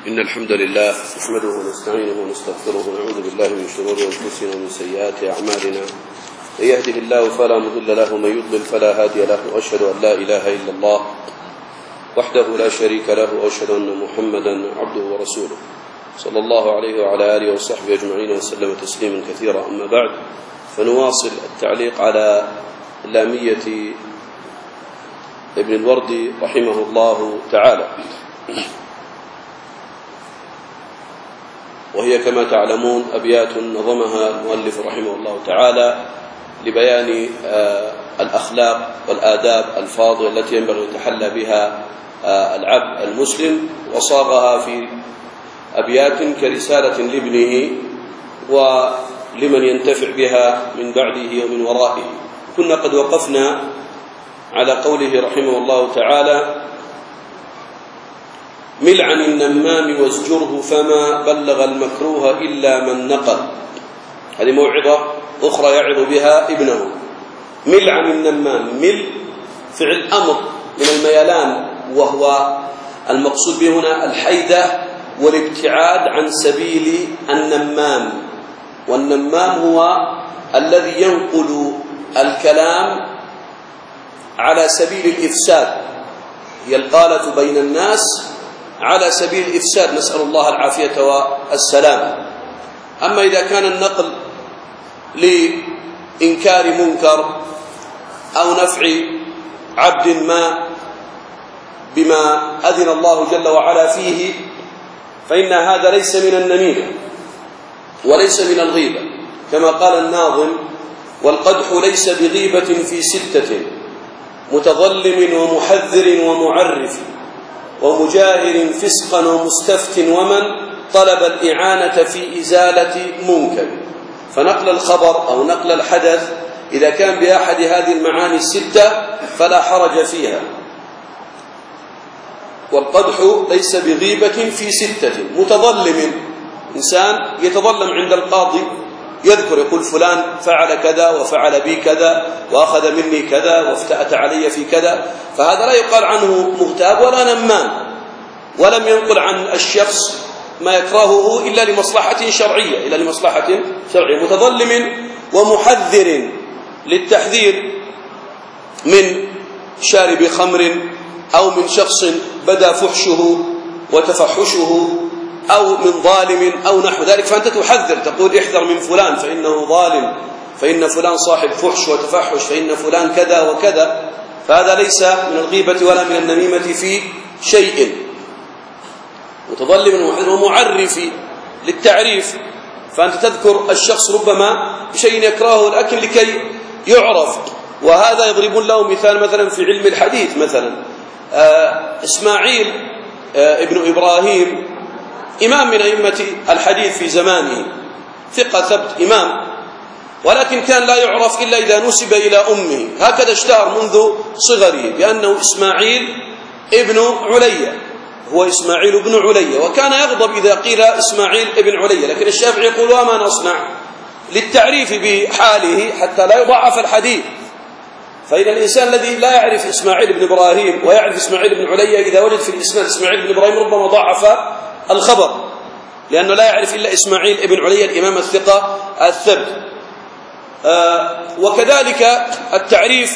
إن الحمد لله نحمده ونستعينه ونستغفره ونعوذ بالله من شرور أنفسنا ومن سيئات أعمالنا. من يهده الله فلا مضل له ومن يضلل فلا هادي له، وأشهد أن لا إله إلا الله وحده لا شريك له، وأشهد أن محمدا عبده ورسوله صلى الله عليه وعلى آله وصحبه أجمعين وسلم تسليما كثيرا. أما بعد، فنواصل التعليق على لامية ابن الوردي رحمه الله تعالى، وهي كما تعلمون أبيات نظمها المؤلف رحمه الله تعالى لبيان الأخلاق والآداب الفاضلة التي ينبغي أن يتحلى بها العبد المسلم، وصاغها في أبيات كرسالة لابنه ولمن ينتفع بها من بعده ومن ورائه. كنا قد وقفنا على قوله رحمه الله تعالى: مل عن النمام وازجره فما بلغ المكروه إلا من نقل. هذه موعظة أخرى يعظ بها ابنه. مل عن النمام، مل فعل أمر من الميلان، وهو المقصود به هنا الحيدة والابتعاد عن سبيل النمام. والنمام هو الذي ينقل الكلام على سبيل الإفساد، هي القالة بين الناس على سبيل الإفساد، نسأل الله العافية والسلام. أما إذا كان النقل لإنكار منكر أو نفع عبد ما بما أذن الله جل وعلا فيه، فإن هذا ليس من النميمة وليس من الغيبة، كما قال الناظم: والقدح ليس بغيبة في ستة، متظلم ومحذر ومعرف ومجاهر فسقا ومستفت ومن طلب الإعانة في إزالة منكر. فنقل الخبر أو نقل الحدث إذا كان بأحد هذه المعاني الستة فلا حرج فيها. والقدح ليس بغيبة في ستة، متظلم، إنسان يتظلم عند القاضي، يذكر يقول فلان فعل كذا وفعل بي كذا وأخذ مني كذا وافتأت علي في كذا، فهذا لا يقال عنه مغتاب ولا نمام، ولم ينقل عن الشخص ما يكرهه إلا لمصلحة شرعية، متظلم ومحذر للتحذير من شارب خمر أو من شخص بدا فحشه وتفحشه أو من ظالم أو نحو ذلك، فأنت تحذر، تقول احذر من فلان فإنه ظالم، فإن فلان صاحب فحش وتفحش، فإن فلان كذا وكذا. فهذا ليس من الغيبة ولا من النميمة في شيء. متظلم ومعرف للتعريف، فأنت تذكر الشخص ربما بشيء يكرهه لكن لكي يعرف. وهذا يضربون له مثلا في علم الحديث، مثلا إسماعيل ابن إبراهيم إمام من أئمة الحديث في زمانه، ثقة ثبت إمام، ولكن كان لا يعرف إلا إذا نسب إلى أمه. هكذا اشتهر منذ صغره بأنه إسماعيل ابن عليا، هو إسماعيل ابن عليا، وكان يغضب إذا قيل إسماعيل ابن عليا، لكن الشافعي يقول: وما نصنع، للتعريف بحاله حتى لا يضعف الحديث. فإن الإنسان الذي لا يعرف إسماعيل بن إبراهيم ويعرف إسماعيل بن عليا، إذا وجد في الإسناد إسماعيل بن إبراهيم ربما ضعف الخبر، لأنه لا يعرف إلا إسماعيل بن عليا الإمام الثقة الثبت. وكذلك التعريف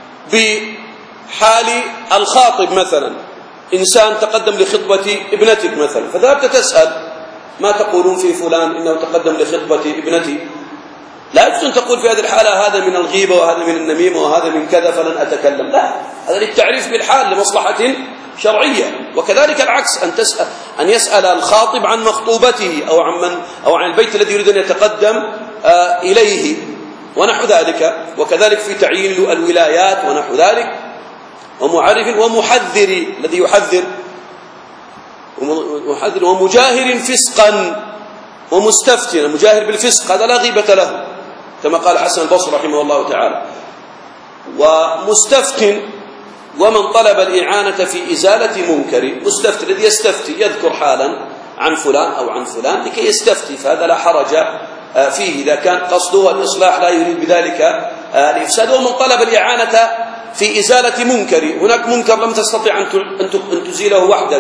بحال الخاطب، مثلا إنسان تقدم لخطبة ابنتك مثلا، فذهبت تسأل: ما تقولون في فلان إنه تقدم لخطبة ابنتي؟ لا يجوز أن تقول في هذه الحالة هذا من الغيبة وهذا من النميمة وهذا من كذا فلن أتكلم، لا، هذا للتعريف بالحال لمصلحة شرعية. وكذلك العكس، أن يسأل الخاطب عن مخطوبته أو عن البيت الذي يريد أن يتقدم إليه ونحو ذلك. وكذلك في تعيين الولايات ونحو ذلك. ومعرف ومحذر، الذي يحذر، ومجاهر فسقا ومستفتنا، مجاهر بالفسق هذا لا غيبة له، كما قال حسن البصري رحمه الله تعالى. ومستفتن ومن طلب الإعانة في إزالة منكر، مستفتي الذي يستفتي، يذكر حالا عن فلان أو عن فلان لكي يستفتي، فهذا لا حرج فيه إذا كان قصده الإصلاح لا يريد بذلك الإفساد. ومن طلب الإعانة في إزالة منكر، هناك منكر لم تستطع أن تزيله وحدك،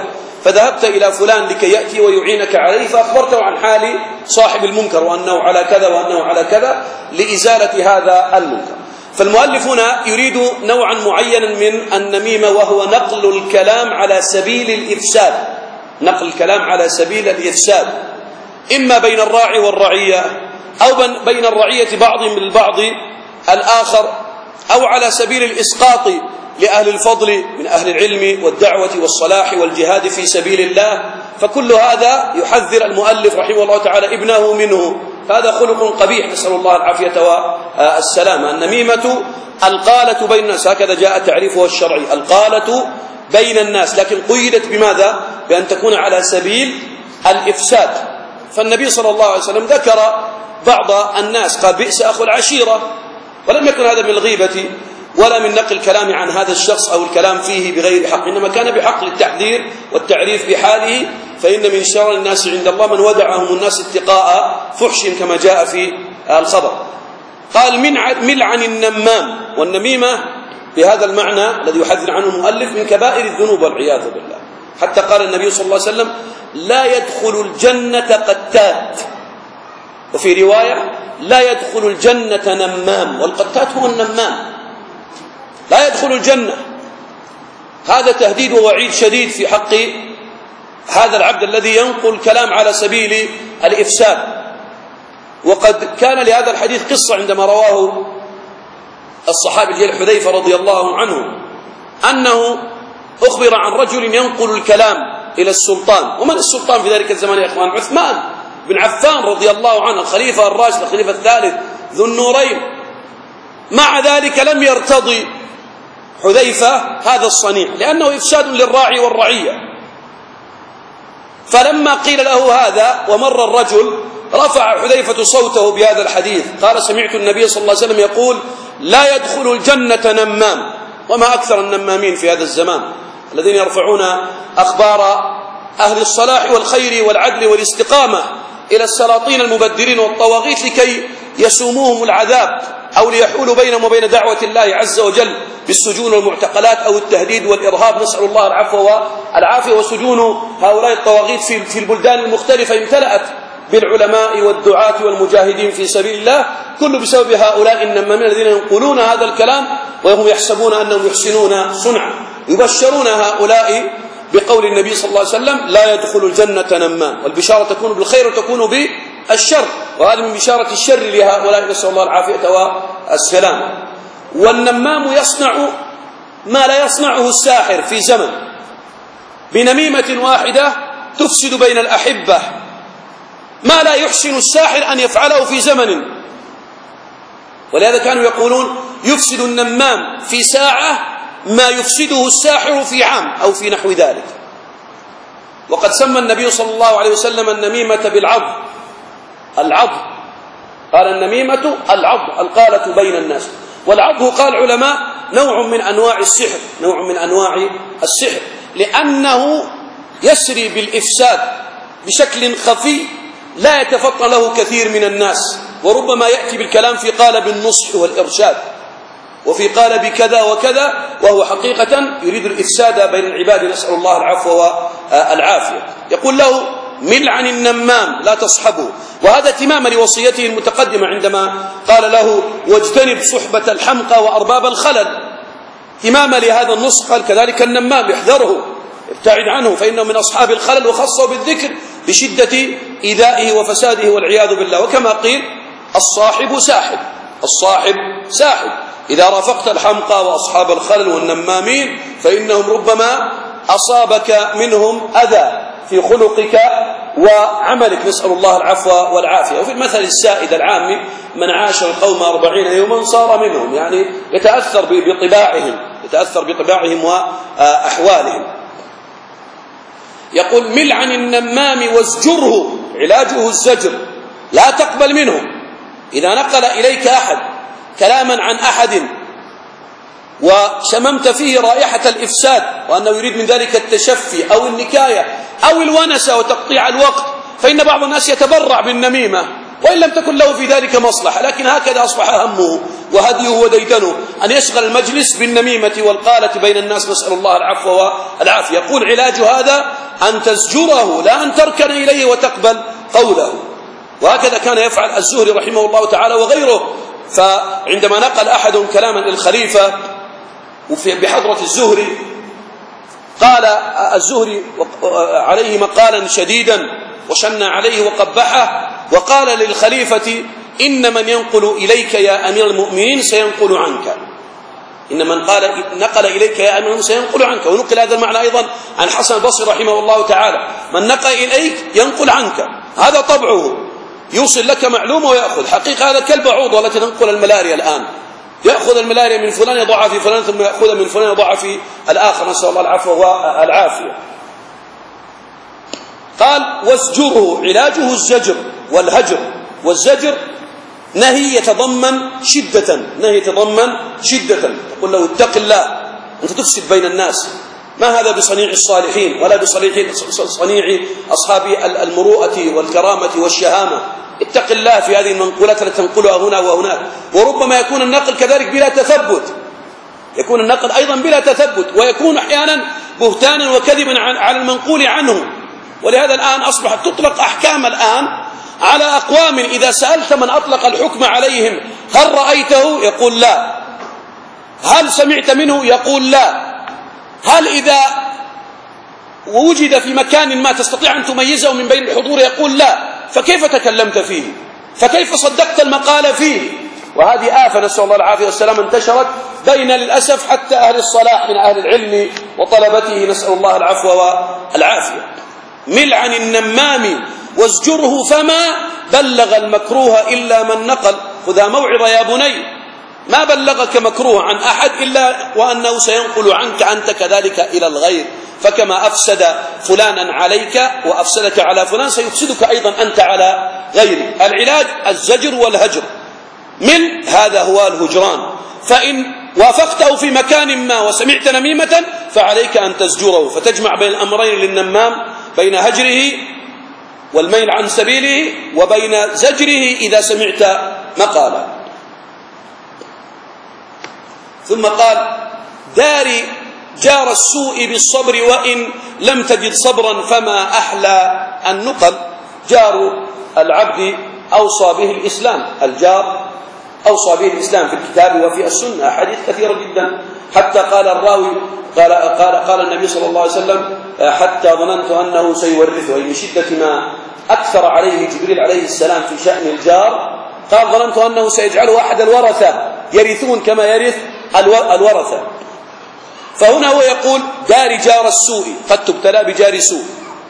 فذهبت إلى فلان لكي يأتي ويعينك عليه، فأخبرته عن حال صاحب المنكر وأنه على كذا وأنه على كذا لإزالة هذا المنكر. فالمؤلف هنا يريد نوعا معينا من النميمة، وهو نقل الكلام على سبيل الإفساد، نقل الكلام على سبيل الإفساد، إما بين الراعي والرعية، أو بين الرعية بعضهم للبعض الآخر، أو على سبيل الإسقاط لأهل الفضل من أهل العلم والدعوة والصلاح والجهاد في سبيل الله. فكل هذا يحذر المؤلف رحمه الله تعالى ابنه منه. هذا خلق قبيح، نسأل الله العافية والسلامة. النميمة القالة بين الناس، هكذا جاء تعريفها الشرعي، القالة بين الناس، لكن قيدت بماذا؟ بأن تكون على سبيل الإفساد. فالنبي صلى الله عليه وسلم ذكر بعض الناس، قال بئس أخو العشيرة، ولم يكن هذا من الغيبة ولا من نقل الكلام عن هذا الشخص أو الكلام فيه بغير حق، إنما كان بحق للتحذير والتعريف بحاله. فإن من شر الناس عند الله من ودعهم الناس اتقاء فحشهم كما جاء في الخبر. قال ملعن النمام، والنميمة بهذا المعنى الذي يحذر عنه المؤلف من كبائر الذنوب والعياذ بالله. حتى قال النبي صلى الله عليه وسلم لا يدخل الجنة قتات، وفي رواية لا يدخل الجنة نمام، والقتات هو النمام، لا يدخل الجنة. هذا تهديد ووعيد شديد في حق هذا العبد الذي ينقل الكلام على سبيل الإفساد. وقد كان لهذا الحديث قصة عندما رواه الصحابي الجليل حذيفة رضي الله عنه، أنه أخبر عن رجل ينقل الكلام إلى السلطان. ومن السلطان في ذلك الزمان يا إخوان؟ عثمان بن عفان رضي الله عنه، الخليفة الراشد، الخليفة الثالث ذو النورين. مع ذلك لم يرتضي حذيفة هذا الصنيع، لأنه إفساد للراعي والرعية. فلما قيل له هذا ومر الرجل، رفع حذيفة صوته بهذا الحديث، قال سمعت النبي صلى الله عليه وسلم يقول لا يدخل الجنة نمام. وما أكثر النمامين في هذا الزمان الذين يرفعون أخبار أهل الصلاح والخير والعدل والاستقامة إلى السلاطين المبدرين والطواغيت لكي يسوموهم العذاب، أو ليحولوا بينهم وبين دعوة الله عز وجل بالسجون والمعتقلات أو التهديد والإرهاب، نسأل الله العفو والعافية. وسجون هؤلاء الطواغيت في البلدان المختلفة امتلأت بالعلماء والدعاة والمجاهدين في سبيل الله، كل بسبب هؤلاء النمامين الذين ينقلون هذا الكلام وهم يحسبون أنهم يحسنون صنعا. يبشرون هؤلاء بقول النبي صلى الله عليه وسلم لا يدخل الجنة نمام، والبشارة تكون بالخير وتكون بالشر، وهذه من بشارة الشر لهؤلاء، نسأل الله العافية والسلام. والنمام يصنع ما لا يصنعه الساحر في زمن، بنميمة واحدة تفسد بين الأحبة ما لا يحسن الساحر أن يفعله في زمن. ولهذا كانوا يقولون يفسد النمام في ساعة ما يفسده الساحر في عام أو في نحو ذلك. وقد سمى النبي صلى الله عليه وسلم النميمة بالعض، العض، قال النميمة العض، القالة بين الناس. والعض قال العلماء نوع من أنواع السحر، نوع من أنواع السحر، لأنه يسري بالإفساد بشكل خفي لا يتفطن له كثير من الناس، وربما يأتي بالكلام في قالب النصح والإرشاد، وفي قالب كذا وكذا، وهو حقيقة يريد الإفساد بين العباد، نسأل الله العفو والعافية. يقول له ملعن النمام لا تصحبه، وهذا تماما لوصيته المتقدمة عندما قال له واجتنب صحبة الحمقى وأرباب الخلل، تماما لهذا النصح. قال كذلك النمام احذره، ابتعد عنه، فإنه من أصحاب الخلل، وخصه بالذكر لشدة إيذائه وفساده والعياذ بالله. وكما قيل الصاحب ساحب، الصاحب ساحب. إذا رافقت الحمقى وأصحاب الخلل والنمامين فإنهم ربما أصابك منهم أذى في خلقك وعملك، نسأل الله العفو والعافية. وفي المثل السائد العام من عاش القوم 40 يوما صار منهم، يعني يتأثر بطباعهم، يتأثر بطباعهم وأحوالهم. يقول ملعن النمام وازجره، علاجه الزجر، لا تقبل منه. إذا نقل إليك أحد كلاما عن أحد وشممت فيه رائحة الإفساد، وأنه يريد من ذلك التشفي أو النكاية أو الونسة وتقطيع الوقت، فإن بعض الناس يتبرع بالنميمة وإن لم تكن له في ذلك مصلحة، لكن هكذا أصبح همه وهديه وديدنه أن يشغل المجلس بالنميمة والقالة بين الناس، نسأل الله العفو والعافية. يقول علاج هذا أن تزجره لا أن تركن إليه وتقبل قوله. وهكذا كان يفعل الزهري رحمه الله تعالى وغيره. فعندما نقل أحد كلاما للخليفة بحضرة الزهري، قال الزهري عليه مقالا شديدا وشن عليه وقبحه، وقال للخليفة: إن من ينقل إليك يا أمير المؤمنين سينقل عنك. إن من نقل إليك يا أمير المؤمنين سينقل عنك. ونقل هذا المعنى أيضا عن حسن البصري رحمه الله تعالى: من نقل إليك ينقل عنك، هذا طبعه، يوصل لك معلومة ويأخذ. حقيقة هذا كالبعوضة التي تنقل الملاريا الآن، يأخذ الملاريا من فلان يضعها في فلان، ثم يأخذها من فلان يضعها في الآخر، نسأل الله العفو والعافية. قال: وازجره، علاجه الزجر والهجر. والزجر نهي يتضمن شدة، نهي يتضمن شدة، تقول له اتق الله، أنت تفسد بين الناس، ما هذا بصنيع الصالحين ولا بصنيع أصحاب المروءة والكرامة والشهامة. اتق الله في هذه المنقولات التي تنقلها هنا وهناك. وربما يكون النقل كذلك بلا تثبت، يكون النقل أيضا بلا تثبت، ويكون أحيانا بهتانا وكذبا على المنقول عنه. ولهذا الآن أصبحت تطلق أحكام الآن على أقوام، إذا سألت من أطلق الحكم عليهم: هل رأيته؟ يقول لا. هل سمعت منه؟ يقول لا. هل إذا وجد في مكان ما تستطيع أن تميزه من بين الحضور؟ يقول لا. فكيف تكلمت فيه؟ فكيف صدقت المقال فيه؟ وهذه آفة نسأل الله العافية والسلام انتشرت بين للأسف حتى أهل الصلاح من أهل العلم وطلبته، نسأل الله العفو والعافية. مل عن النمام وازجره فما بلغ المكروه إلا من نقل. خذها موعظة يا بني، ما بلغك مكروه عن أحد إلا وأنه سينقل عنك أنت كذلك إلى الغير. فكما أفسد فلانا عليك وأفسدك على فلان، سيفسدك أيضا أنت على غيرك. العلاج الزجر والهجر. من هذا هو الهجران. فإن وافقته في مكان ما وسمعت نميمة فعليك أن تزجره، فتجمع بين الأمرين للنمام، بين هجره والميل عن سبيله وبين زجره إذا سمعت مقالا. ثم قال: داري جار السوء بالصبر وإن لم تجد صبرا فما أحلى النقل. جار العبد أوصى به الإسلام، الجار أوصى به الإسلام في الكتاب وفي السنة، أحاديث كثيرة جدا. حتى قال الراوي قال النبي صلى الله عليه وسلم: حتى ظننت أنه سيورثه، أي من شدة ما أكثر عليه جبريل عليه السلام في شأن الجار، قال: ظننت أنه سيجعله أحد الورثة يرثون كما يرث الورثة. فهنا هو يقول: دار جار السوء، قد تبتلى بجار سوء،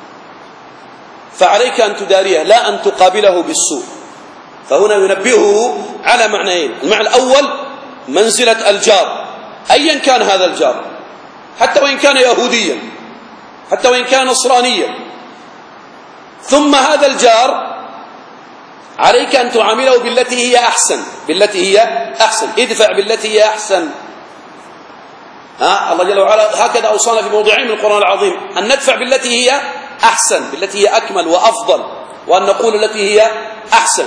فعليك أن تداريه لا أن تقابله بالسوء. فهنا ينبهه على معنيين: المعنى الأول منزلة الجار أيا كان هذا الجار، حتى وإن كان يهوديا، حتى وإن كان نصرانيا. ثم هذا الجار عليك أن تعامله بالتي هي أحسن، بالتي هي أحسن، ادفع بالتي هي أحسن. الله جل وعلا هكذا أوصانا في موضوعين من القرآن العظيم: أن ندفع بالتي هي أحسن، بالتي هي أكمل وأفضل، وأن نقول التي هي أحسن.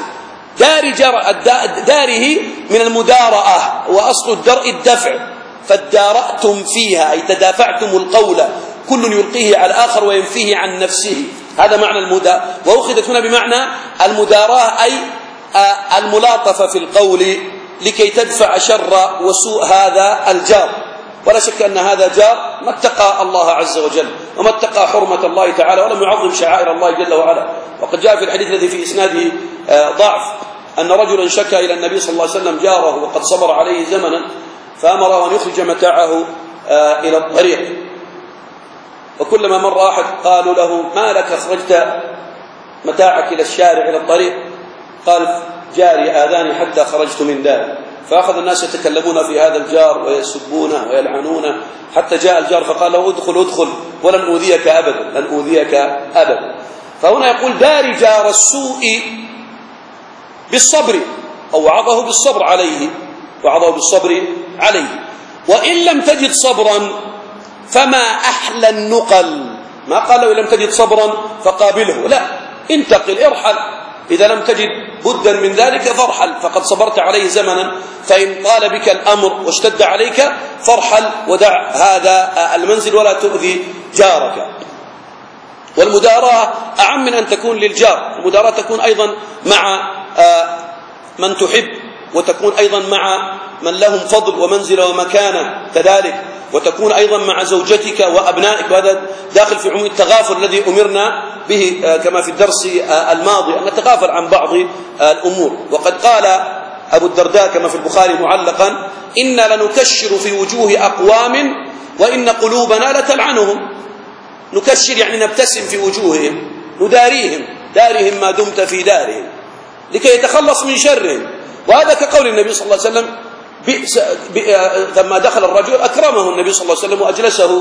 داره من المدارأة، وأصل الدرء الدفع، فادارأتم فيها أي تدافعتم القول، كل يلقيه على الآخر وينفيه عن نفسه. هذا معنى وأخذت هنا بمعنى المداراة، أي الملاطفة في القول لكي تدفع شر وسوء هذا الجار. ولا شك أن هذا جار ما اتقى الله عز وجل وما اتقى حرمة الله تعالى ولم يعظم شعائر الله جل وعلا. وقد جاء في الحديث الذي في إسناده ضعف أن رجلا شكى إلى النبي صلى الله عليه وسلم جاره وقد صبر عليه زمنا، فأمره أن يخرج متاعه إلى الطريق، وكلما مر أحد قالوا له: ما لك أخرجت متاعك إلى الشارع إلى الطريق؟ قال: جاري آذاني حتى خرجت من داري. فأخذ الناس يتكلمون في هذا الجار ويسبونه ويلعنونه، حتى جاء الجار فقال له: ادخل ادخل ولن أوذيك أبدا، لن أوذيك أبدا. فهنا يقول: دار جار السوء بالصبر، أو وعظه بالصبر عليه، وعظه بالصبر عليه. وإن لم تجد صبرا فما أحلى النقل. ما قال له: إن لم تجد صبرا فقابله، لا، انتقل، ارحل. إذا لم تجد بدا من ذلك فارحل، فقد صبرت عليه زمنا، فإن طال بك الأمر واشتد عليك فارحل ودع هذا المنزل ولا تؤذي جارك. والمداراة أعم من أن تكون للجار، المداراة تكون أيضا مع من تحب، وتكون أيضا مع من لهم فضل ومنزلة ومكانة كذلك، وتكون أيضا مع زوجتك وأبنائك، وهذا داخل في عموم التغافل الذي أمرنا به كما في الدرس الماضي، أن نتغافل عن بعض الأمور. وقد قال أبو الدرداء كما في البخاري معلقا: إنا لنكشر في وجوه أقوام وإن قلوبنا لتلعنهم. نكشر يعني نبتسم في وجوههم، نداريهم، دارهم ما دمت في دارهم، لكي يتخلص من شرهم. وهذا كقول النبي صلى الله عليه وسلم لما دخل الرجل أكرمه النبي صلى الله عليه وسلم وأجلسه،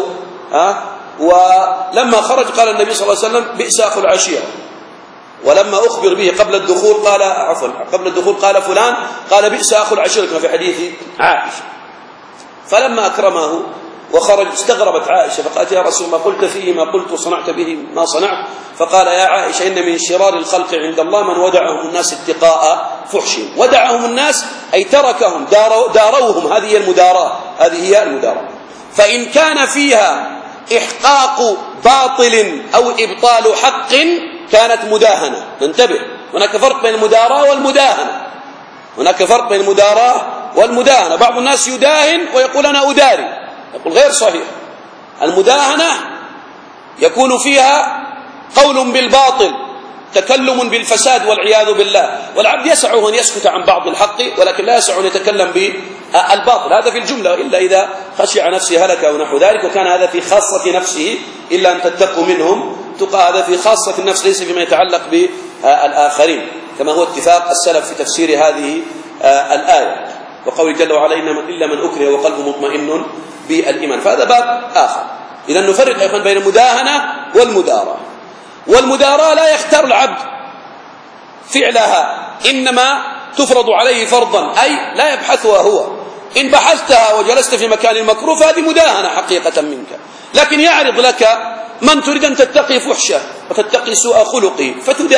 ولما خرج قال النبي صلى الله عليه وسلم: بئس أخو العشيرة. ولما أخبر به قبل الدخول قال فلان، قال: بئس أخو العشيرة، كما في حديث عائشة. فلما أكرمه وخرج استغربت عائشة فقالت: يا رسول الله، قلت فيه ما قلت وصنعت به ما صنعت. فقال: يا عائشة، إن من شرار الخلق عند الله من ودعهم الناس اتقاء فحشهم. ودعهم الناس أي تركهم، داروهم. هذه هي المداراة. فإن كان فيها إحقاق باطل أو إبطال حق كانت مداهنة. ننتبه، هناك فرق بين المداراة والمداهنة. بعض الناس يداهن ويقول: أنا أداري، يقول غير صحيح. المداهنة يكون فيها قول بالباطل، تكلم بالفساد والعياذ بالله، والعبد يسعه أن يسكت عن بعض الحق ولكن لا يسعه أن يتكلم بالباطل. هذا في الجملة، إلا إذا خشع نفسه هلك ونحو ذلك، وكان هذا في خاصة نفسه، إلا أن تتقوا منهم تقى. هذا في خاصة النفس، ليس فيما يتعلق بالآخرين، كما هو اتفاق السلف في تفسير هذه الآية، وقول جل وعلا: إلا من أكره وقلبه مطمئن بالإيمان. فهذا باب آخر. إذا نفرق أيضا بين المداهنة والمداراة. والمداراة لا يختار العبد فعلها، إنما تفرض عليه فرضا، أي لا يبحثها هو. إن بحثتها وجلست في مكان المكروه فهذه مداهنة حقيقة منك، لكن يعرض لك من تريد أن تتقي فحشه وتتقي سوء خلقه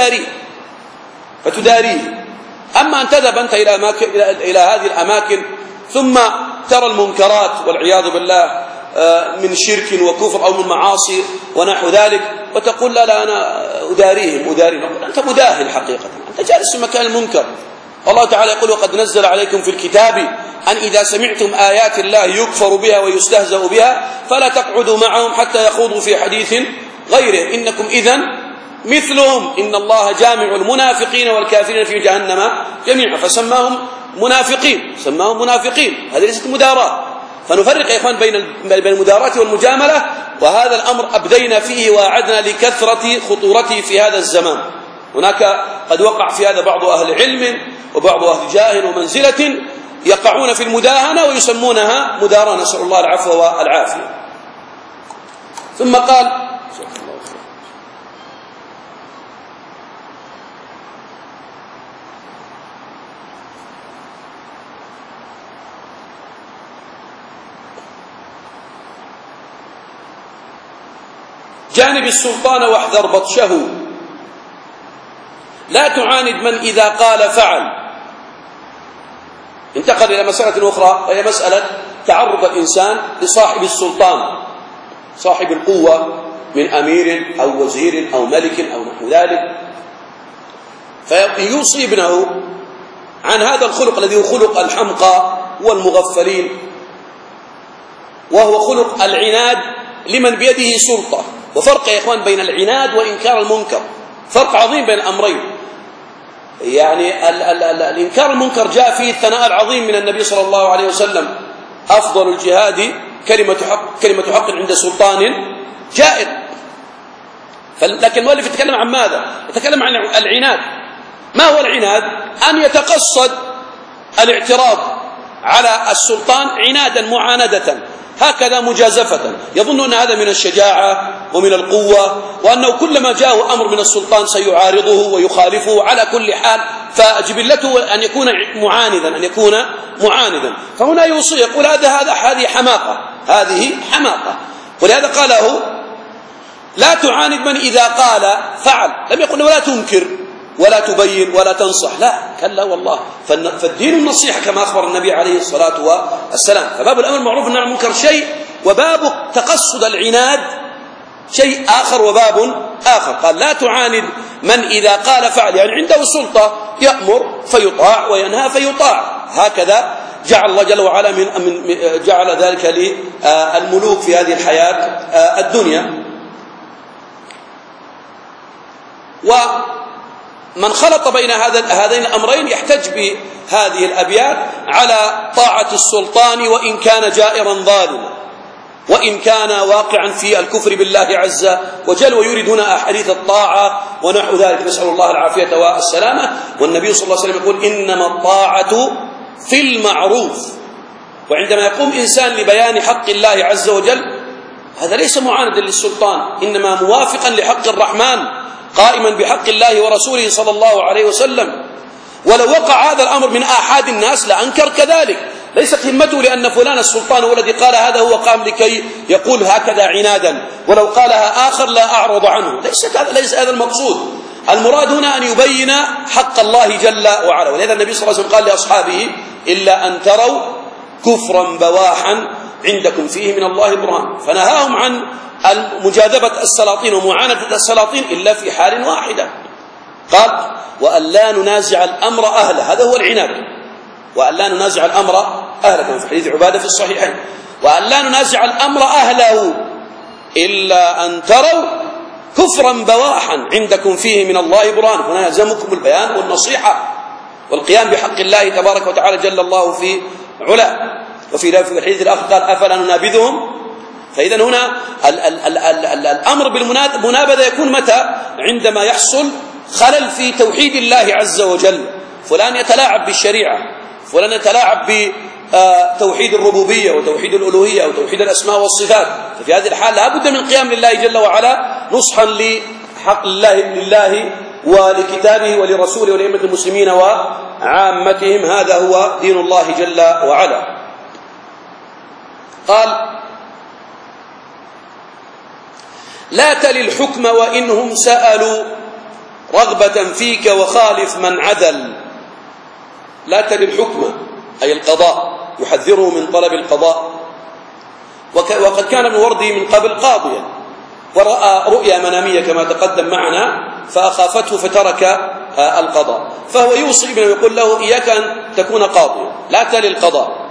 فتداريه. أما أن تذهب أنت إلى هذه الأماكن ثم ترى المنكرات والعياذ بالله من شرك وكفر أو من معاصي ونحو ذلك، وتقول: لا أنا أداريهم. أنت مداهن حقيقة، أنت جالس في مكان المنكر. الله تعالى يقول: وقد نزل عليكم في الكتاب أن إذا سمعتم آيات الله يكفر بها ويستهزأ بها فلا تقعدوا معهم حتى يخوضوا في حديث غيره إنكم إذن مثلهم إن الله جامع المنافقين والكافرين في جهنم جميعا. فسماهم منافقين. هذه ليست مداراة. فنفرق يا إخوان بين المداراة والمجاملة، وهذا الأمر أبدينا فيه وأعدنا لكثرة خطورته في هذا الزمان. هناك قد وقع في هذا بعض أهل علم وبعض أهل جاه ومنزلة يقعون في المداهنة ويسمونها مداراة، نسأل الله العفو والعافية. ثم قال: جانب السلطان واحذر بطشه، لا تعاند من إذا قال فعل. انتقل إلى مسألة أخرى، وهي مسألة تعرض الإنسان لصاحب السلطان، صاحب القوة من أمير أو وزير أو ملك أو نحو ذلك، فيوصي ابنه عن هذا الخلق الذي هو خلق الحمقى والمغفلين، وهو خلق العناد لمن بيده سلطة. وفرق يا إخوان بين العناد وإنكار المنكر، فرق عظيم بين الأمرين. يعني الإنكار المنكر جاء فيه الثناء العظيم من النبي صلى الله عليه وسلم: أفضل الجهاد كلمة حق عند سلطان جائر. لكن المؤلف يتكلم عن ماذا؟ يتكلم عن العناد. ما هو العناد؟ أن يتقصد الاعتراض على السلطان عنادا معاندة، هكذا مجازفة، يظن أن هذا من الشجاعة ومن القوة، وأنه كلما جاءه أمر من السلطان سيعارضه ويخالفه على كل حال، فجبلته أن يكون معاندا. فهنا يوصي يقول: هذه حماقة. ولهذا قاله: لا تعاند من إذا قال فعل. لم يقل ولا تنكر، ولا تبين ولا تنصح، لا كلا والله. فالدين النصيحة كما أخبر النبي عليه الصلاة والسلام. فباب الأمر بالمعروف والنهي عن المنكر شيء، وباب تقصد العناد شيء آخر وباب آخر. قال لا تعاند من إذا قال فعل، يعني عنده سلطة يأمر فيطاع وينهى فيطاع. هكذا جعل الله جل وعلا جعل ذلك للملوك في هذه الحياة الدنيا. ومن خلط بين هذين الأمرين يحتج بهذه الأبيات على طاعة السلطان وإن كان جائرا ظالما، وإن كان واقعا في الكفر بالله عز وجل، ويريد هنا أحاديث الطاعة ونحو ذلك، نسأل الله العافية والسلامة. والنبي صلى الله عليه وسلم يقول إنما الطاعة في المعروف. وعندما يقوم إنسان لبيان حق الله عز وجل هذا ليس معاندا للسلطان، إنما موافقا لحق الرحمن، قائما بحق الله ورسوله صلى الله عليه وسلم. ولو وقع هذا الأمر من آحاد الناس لأنكر كذلك، ليست همته لأن فلان السلطان هو الذي قال هذا هو قام لكي يقول هكذا عنادا، ولو قالها آخر لا أعرض عنه. ليس هذا المقصود. المراد هنا أن يبين حق الله جل وعلا. ولهذا النبي صلى الله عليه وسلم قال لأصحابه إلا أن تروا كفرا بواحا عندكم فيه من الله برهان، فنهاهم عن مجاذبة السلاطين ومعاندة السلاطين إلا في حال واحدة. قال وأن لا ننازع الأمر أهله، هذا هو العناد، وأن لا ننازع الأمر أهله كما في حديث عبادة في الصحيحين، وأن لا ننازع الأمر أهله إلا أن تروا كفرا بواحا عندكم فيه من الله برهان. هنا يلزمكم البيان والنصيحة والقيام بحق الله تبارك وتعالى جل الله في علا. وفي الحديث الآخر قال أفلا ننابذهم. فإذا هنا الأمر بالمنابذة يكون متى؟ عندما يحصل خلل في توحيد الله عز وجل، فلان يتلاعب بالشريعة، فلان يتلاعب بتوحيد الربوبية وتوحيد الألوهية وتوحيد الأسماء والصفات. ففي هذه الحال لا بد من قيام لله جل وعلا نصحا لحق لله ولكتابه ولرسوله ولأئمة المسلمين وعامتهم. هذا هو دين الله جل وعلا. قال لا تل الحكم وإنهم سألوا رغبة فيك وخالف من عدل. لا تل الحكم أي القضاء، يحذره من طلب القضاء. وقد كان ابن وردي من قبل قاضيا ورأى رؤيا منامية كما تقدم معنا فأخافته فترك القضاء، فهو يوصي ابنه ويقول له إياك أن تكون قاضيا، لا تل القضاء.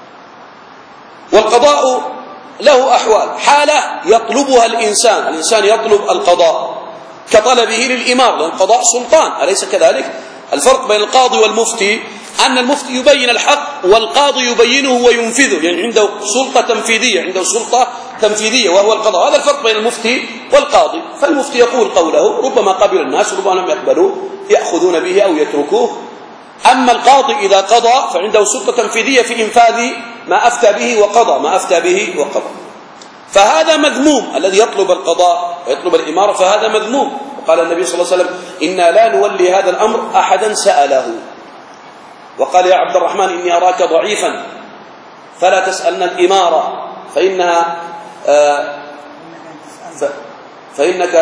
والقضاء له أحوال، حالة يطلبها الإنسان يطلب القضاء كطلبه للإمار، لأن القضاء سلطان أليس كذلك؟ الفرق بين القاضي والمفتي أن المفتي يبين الحق والقاضي يبينه وينفذه، يعني عنده سلطة تنفيذية وهو القضاء. هذا الفرق بين المفتي والقاضي. فالمفتي يقول قوله، ربما قبل الناس ربما لم يقبلوا، يأخذون به أو يتركوه. أما القاضي إذا قضى فعنده سلطة تنفيذية في إنفاذ ما أفتى به وقضى. فهذا مذموم، الذي يطلب القضاء ويطلب الإمارة فهذا مذموم. وقال النبي صلى الله عليه وسلم إنا لا نولي هذا الأمر أحدا سأله. وقال يا عبد الرحمن إني أراك ضعيفا فلا تسألنا الإمارة فإنك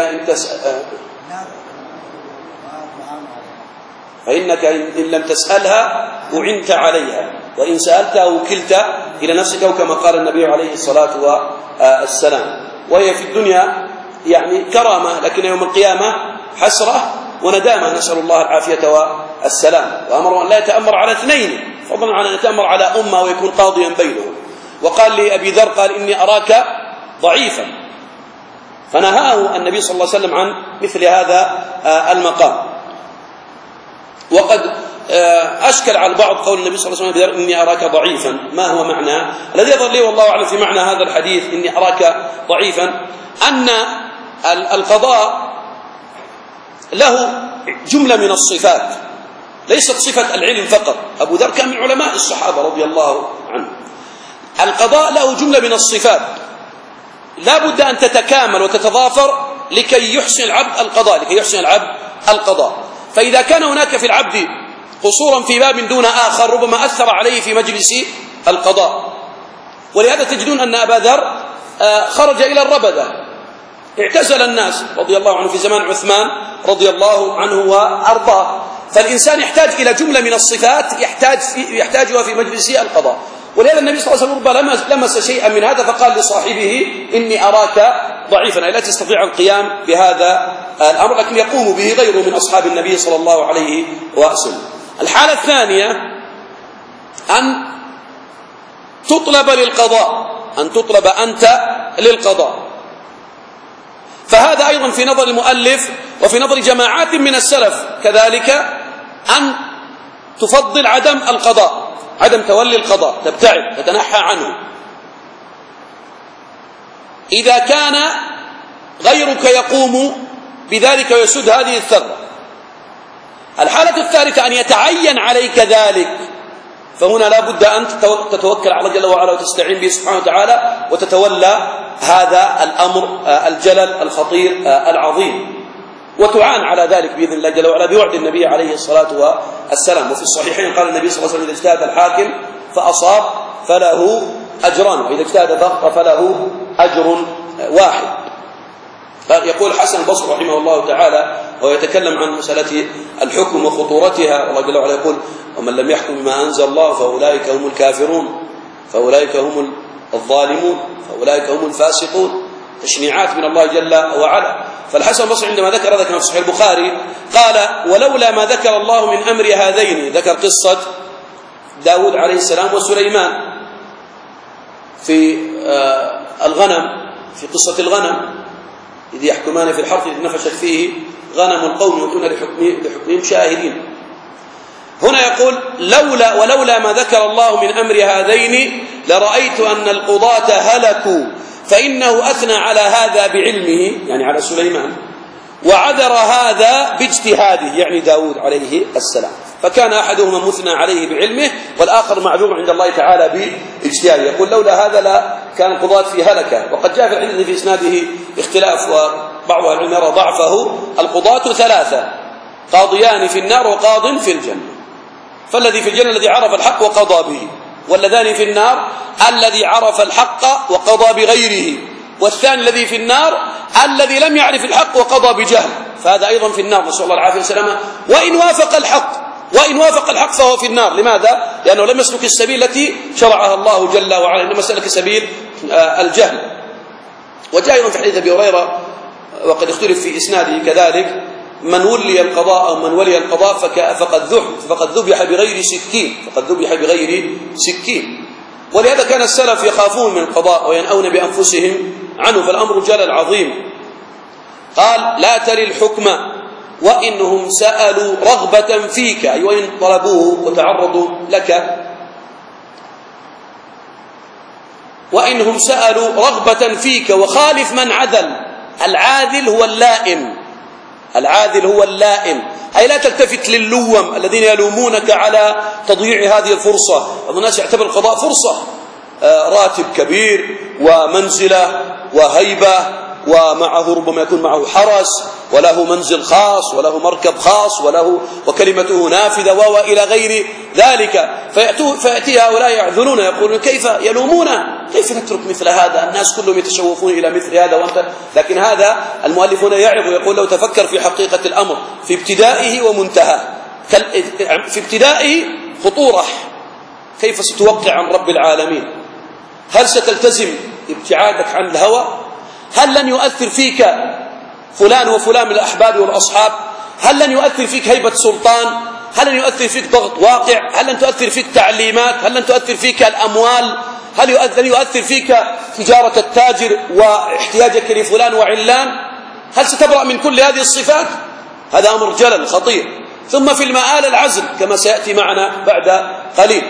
إن لم تسألها أعنت عليها، وإن سألتها وكلت إلى نفسك، وكما قال النبي عليه الصلاة والسلام. وهي في الدنيا يعني كرامة، لكن يوم القيامة حسرة وندامة، نسأل الله العافية والسلام. وأمر أن لا يتأمر على اثنين فضلا عن أن يتأمر على أمة ويكون قاضيا بينهم. وقال لأبي ذر قال إني أراك ضعيفا، فنهاه النبي صلى الله عليه وسلم عن مثل هذا المقام. وقد أشكل على البعض قول النبي صلى الله عليه وسلم إني أراك ضعيفا، ما هو معنى؟ الذي يظهر لي والله أعلم في معنى هذا الحديث إني أراك ضعيفا أن القضاء له جملة من الصفات، ليست صفة العلم فقط. أبو ذر كان من علماء الصحابة رضي الله عنه. القضاء له جملة من الصفات لا بد أن تتكامل وتتضافر لكي يحسن العبد القضاء. فإذا كان هناك في العبد قصورا في باب دون آخر ربما أثر عليه في مجلس القضاء. ولهذا تجدون أن أبا ذر خرج إلى الربذة، اعتزل الناس رضي الله عنه في زمان عثمان، رضي الله عنه وأرضاه. فالإنسان يحتاج إلى جملة من الصفات يحتاجها في مجلس القضاء. ولهذا النبي صلى الله عليه وسلم لمس شيئا من هذا فقال لصاحبه إني أراك ضعيفا، أي لا تستطيع القيام بهذا الأمر، لكن يقوم به غيره من أصحاب النبي صلى الله عليه وسلم. الحالة الثانية أن تطلب للقضاء، أن تطلب أنت للقضاء. فهذا أيضا في نظر المؤلف وفي نظر جماعات من السلف كذلك أن تفضل عدم القضاء، عدم تولي القضاء، تبتعد تتنحى عنه إذا كان غيرك يقوم بذلك ويسد هذه الثغرة. الحالة الثالثة أن يتعين عليك ذلك، فهنا لا بد أن تتوكل على الله جل وعلا وتستعين به سبحانه وتعالى وتتولى هذا الأمر الجلل الخطير العظيم، وتعان على ذلك بإذن الله جل وعلا بوعد النبي عليه الصلاة والسلام. وفي الصحيحين قال النبي صلى الله عليه وسلم: إذا اجتهد الحاكم فأصاب فله أجران، وإذا اجتهد فأخطأ فله أجر واحد. يقول الحسن البصري رحمه الله تعالى وهو يتكلم عن مسألة الحكم وخطورتها، والله جل وعلا يقول: ومن لم يحكم بما أنزل الله فأولئك هم الكافرون، فأولئك هم الظالمون، فأولئك هم الفاسقون. تشنيعات من الله جل وعلا. فالحسن البصري عندما ذكر هذا كما في صحيح البخاري قال: ولولا ما ذكر الله من أمر هذين، ذكر قصة داود عليه السلام وسليمان في الغنم، في قصة الغنم إذ يحكمان في الحرث إذ نفشت فيه غنم القوم وكنا لحكمهم شاهدين. هنا يقول: ولولا ما ذكر الله من أمر هذين لرأيت أن القضاة هلكوا، فإنه أثنى على هذا بعلمه، يعني على سليمان، وعذر هذا باجتهاده، يعني داود عليه السلام. فكان أحدهما مثنى عليه بعلمه والآخر معذور عند الله تعالى باجتهاده. يقول: لولا هذا لا كان القضاة في هلكة. وقد جاء في الحديث في إسناده اختلاف وبعض أهل العلم يرى ضعفه: القضاة ثلاثة، قاضيان في النار وقاض في الجنة. فالذي في الجنة الذي عرف الحق وقضى به، واللذان في النار الذي عرف الحق وقضى بغيره، والثاني الذي في النار الذي لم يعرف الحق وقضى بجهل، فهذا أيضا في النار، نسأل الله العافية والسلامة. وإن وافق الحق فهو في النار. لماذا؟ لأنه لم يسلك السبيل التي شرعها الله جل وعلا، إنما سلك سبيل الجهل. وجاء أيضا في حديث أبي هريرة وقد اختلف في إسناده كذلك: من ولي القضاء أو من ولي القضاء فقد ذبح بغير سكين. ولهذا كان السلف يخافون من القضاء وينأون بأنفسهم عنه، فالأمر جلل عظيم. قال: لا تري الحكم وإنهم سألوا رغبة فيك، أي وإن طلبوه وتعرضوا لك، وإنهم سألوا رغبة فيك وخالف من عدل. العادل هو اللائم، أي لا تلتفت للوم الذين يلومونك على تضييع هذه الفرصة. بعض الناس يعتبر القضاء فرصة، راتب كبير ومنزلة وهيبة، ومعه ربما يكون معه حرس وله منزل خاص وله مركب خاص وكلمته نافذة وإلى غير ذلك. فيأتي هؤلاء يعذرون يقولون: كيف يلومونه، كيف نترك مثل هذا، الناس كلهم يتشوفون إلى مثل هذا وأنت. لكن هذا المؤلف هنا يعظ ويقول: لو تفكر في حقيقة الأمر في ابتدائه ومنتهى. في ابتدائه خطورة، كيف ستوقع عن رب العالمين؟ هل ستلتزم ابتعادك عن الهوى؟ هل لن يؤثر فيك فلان وفلان من الأحباب والأصحاب؟ هل لن يؤثر فيك هيبة سلطان؟ هل لن يؤثر فيك ضغط واقع؟ هل لن تؤثر فيك تعليمات؟ هل لن تؤثر فيك الأموال؟ هل لن يؤثر فيك تجارة التاجر واحتياجك لفلان وعلان؟ هل ستبرأ من كل هذه الصفات؟ هذا أمر جلل خطير. ثم في المآل العزل كما سيأتي معنا بعد قليل.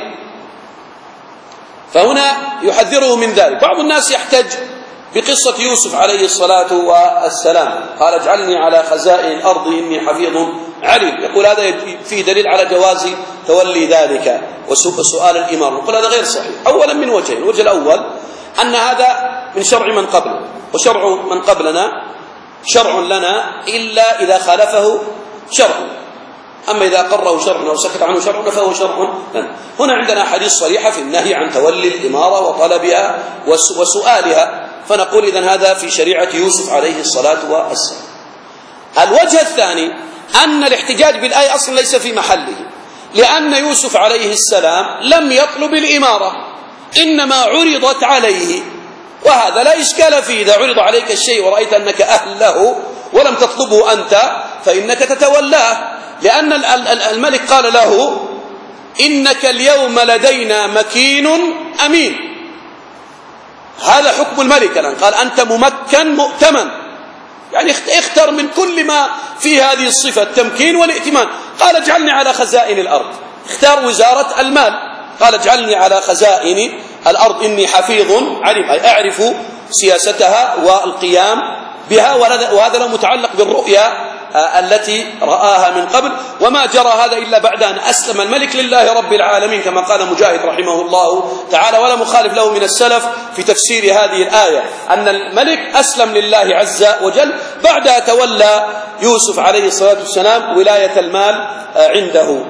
فهنا يحذره من ذلك. بعض الناس يحتج بقصة يوسف عليه الصلاة والسلام، قال: اجعلني على خزائن الأرض إني حفيظ عليم. يقول هذا فيه دليل على جواز تولي ذلك وسؤال الإمام. يقول هذا غير صحيح، أولا من وجهين. الوجه الأول أن هذا من شرع من قبل، وشرع من قبلنا شرع لنا إلا إذا خالفه شرع، أما إذا قره شرع أو سكت عنه شرع فهو شرع لنا. هنا عندنا حديث صريحة في النهي عن تولي الإمارة وطلبها وسؤالها، فنقول إذن هذا في شريعة يوسف عليه الصلاة والسلام. الوجه الثاني أن الاحتجاج بالآية أصلا ليس في محله، لأن يوسف عليه السلام لم يطلب الإمارة، إنما عرضت عليه، وهذا لا إشكال فيه. إذا عرض عليك الشيء ورأيت أنك أهل له ولم تطلبه أنت فإنك تتولاه، لأن الملك قال له إنك اليوم لدينا مكين أمين. هذا حكم الملك الآن، قال أنت ممكن مؤتمن، يعني اختر من كل ما في هذه الصفة التمكين والائتمان. قال اجعلني على خزائن الأرض، اختار وزارة المال، قال اجعلني على خزائن الأرض إني حفيظ عليم، أي أعرف سياستها والقيام بها. وهذا له متعلق بالرؤيا التي رآها من قبل، وما جرى هذا إلا بعد أن أسلم الملك لله رب العالمين كما قال مجاهد رحمه الله تعالى، ولا مخالف له من السلف في تفسير هذه الآية، أن الملك أسلم لله عز وجل بعد تولى يوسف عليه الصلاة والسلام ولاية المال عنده.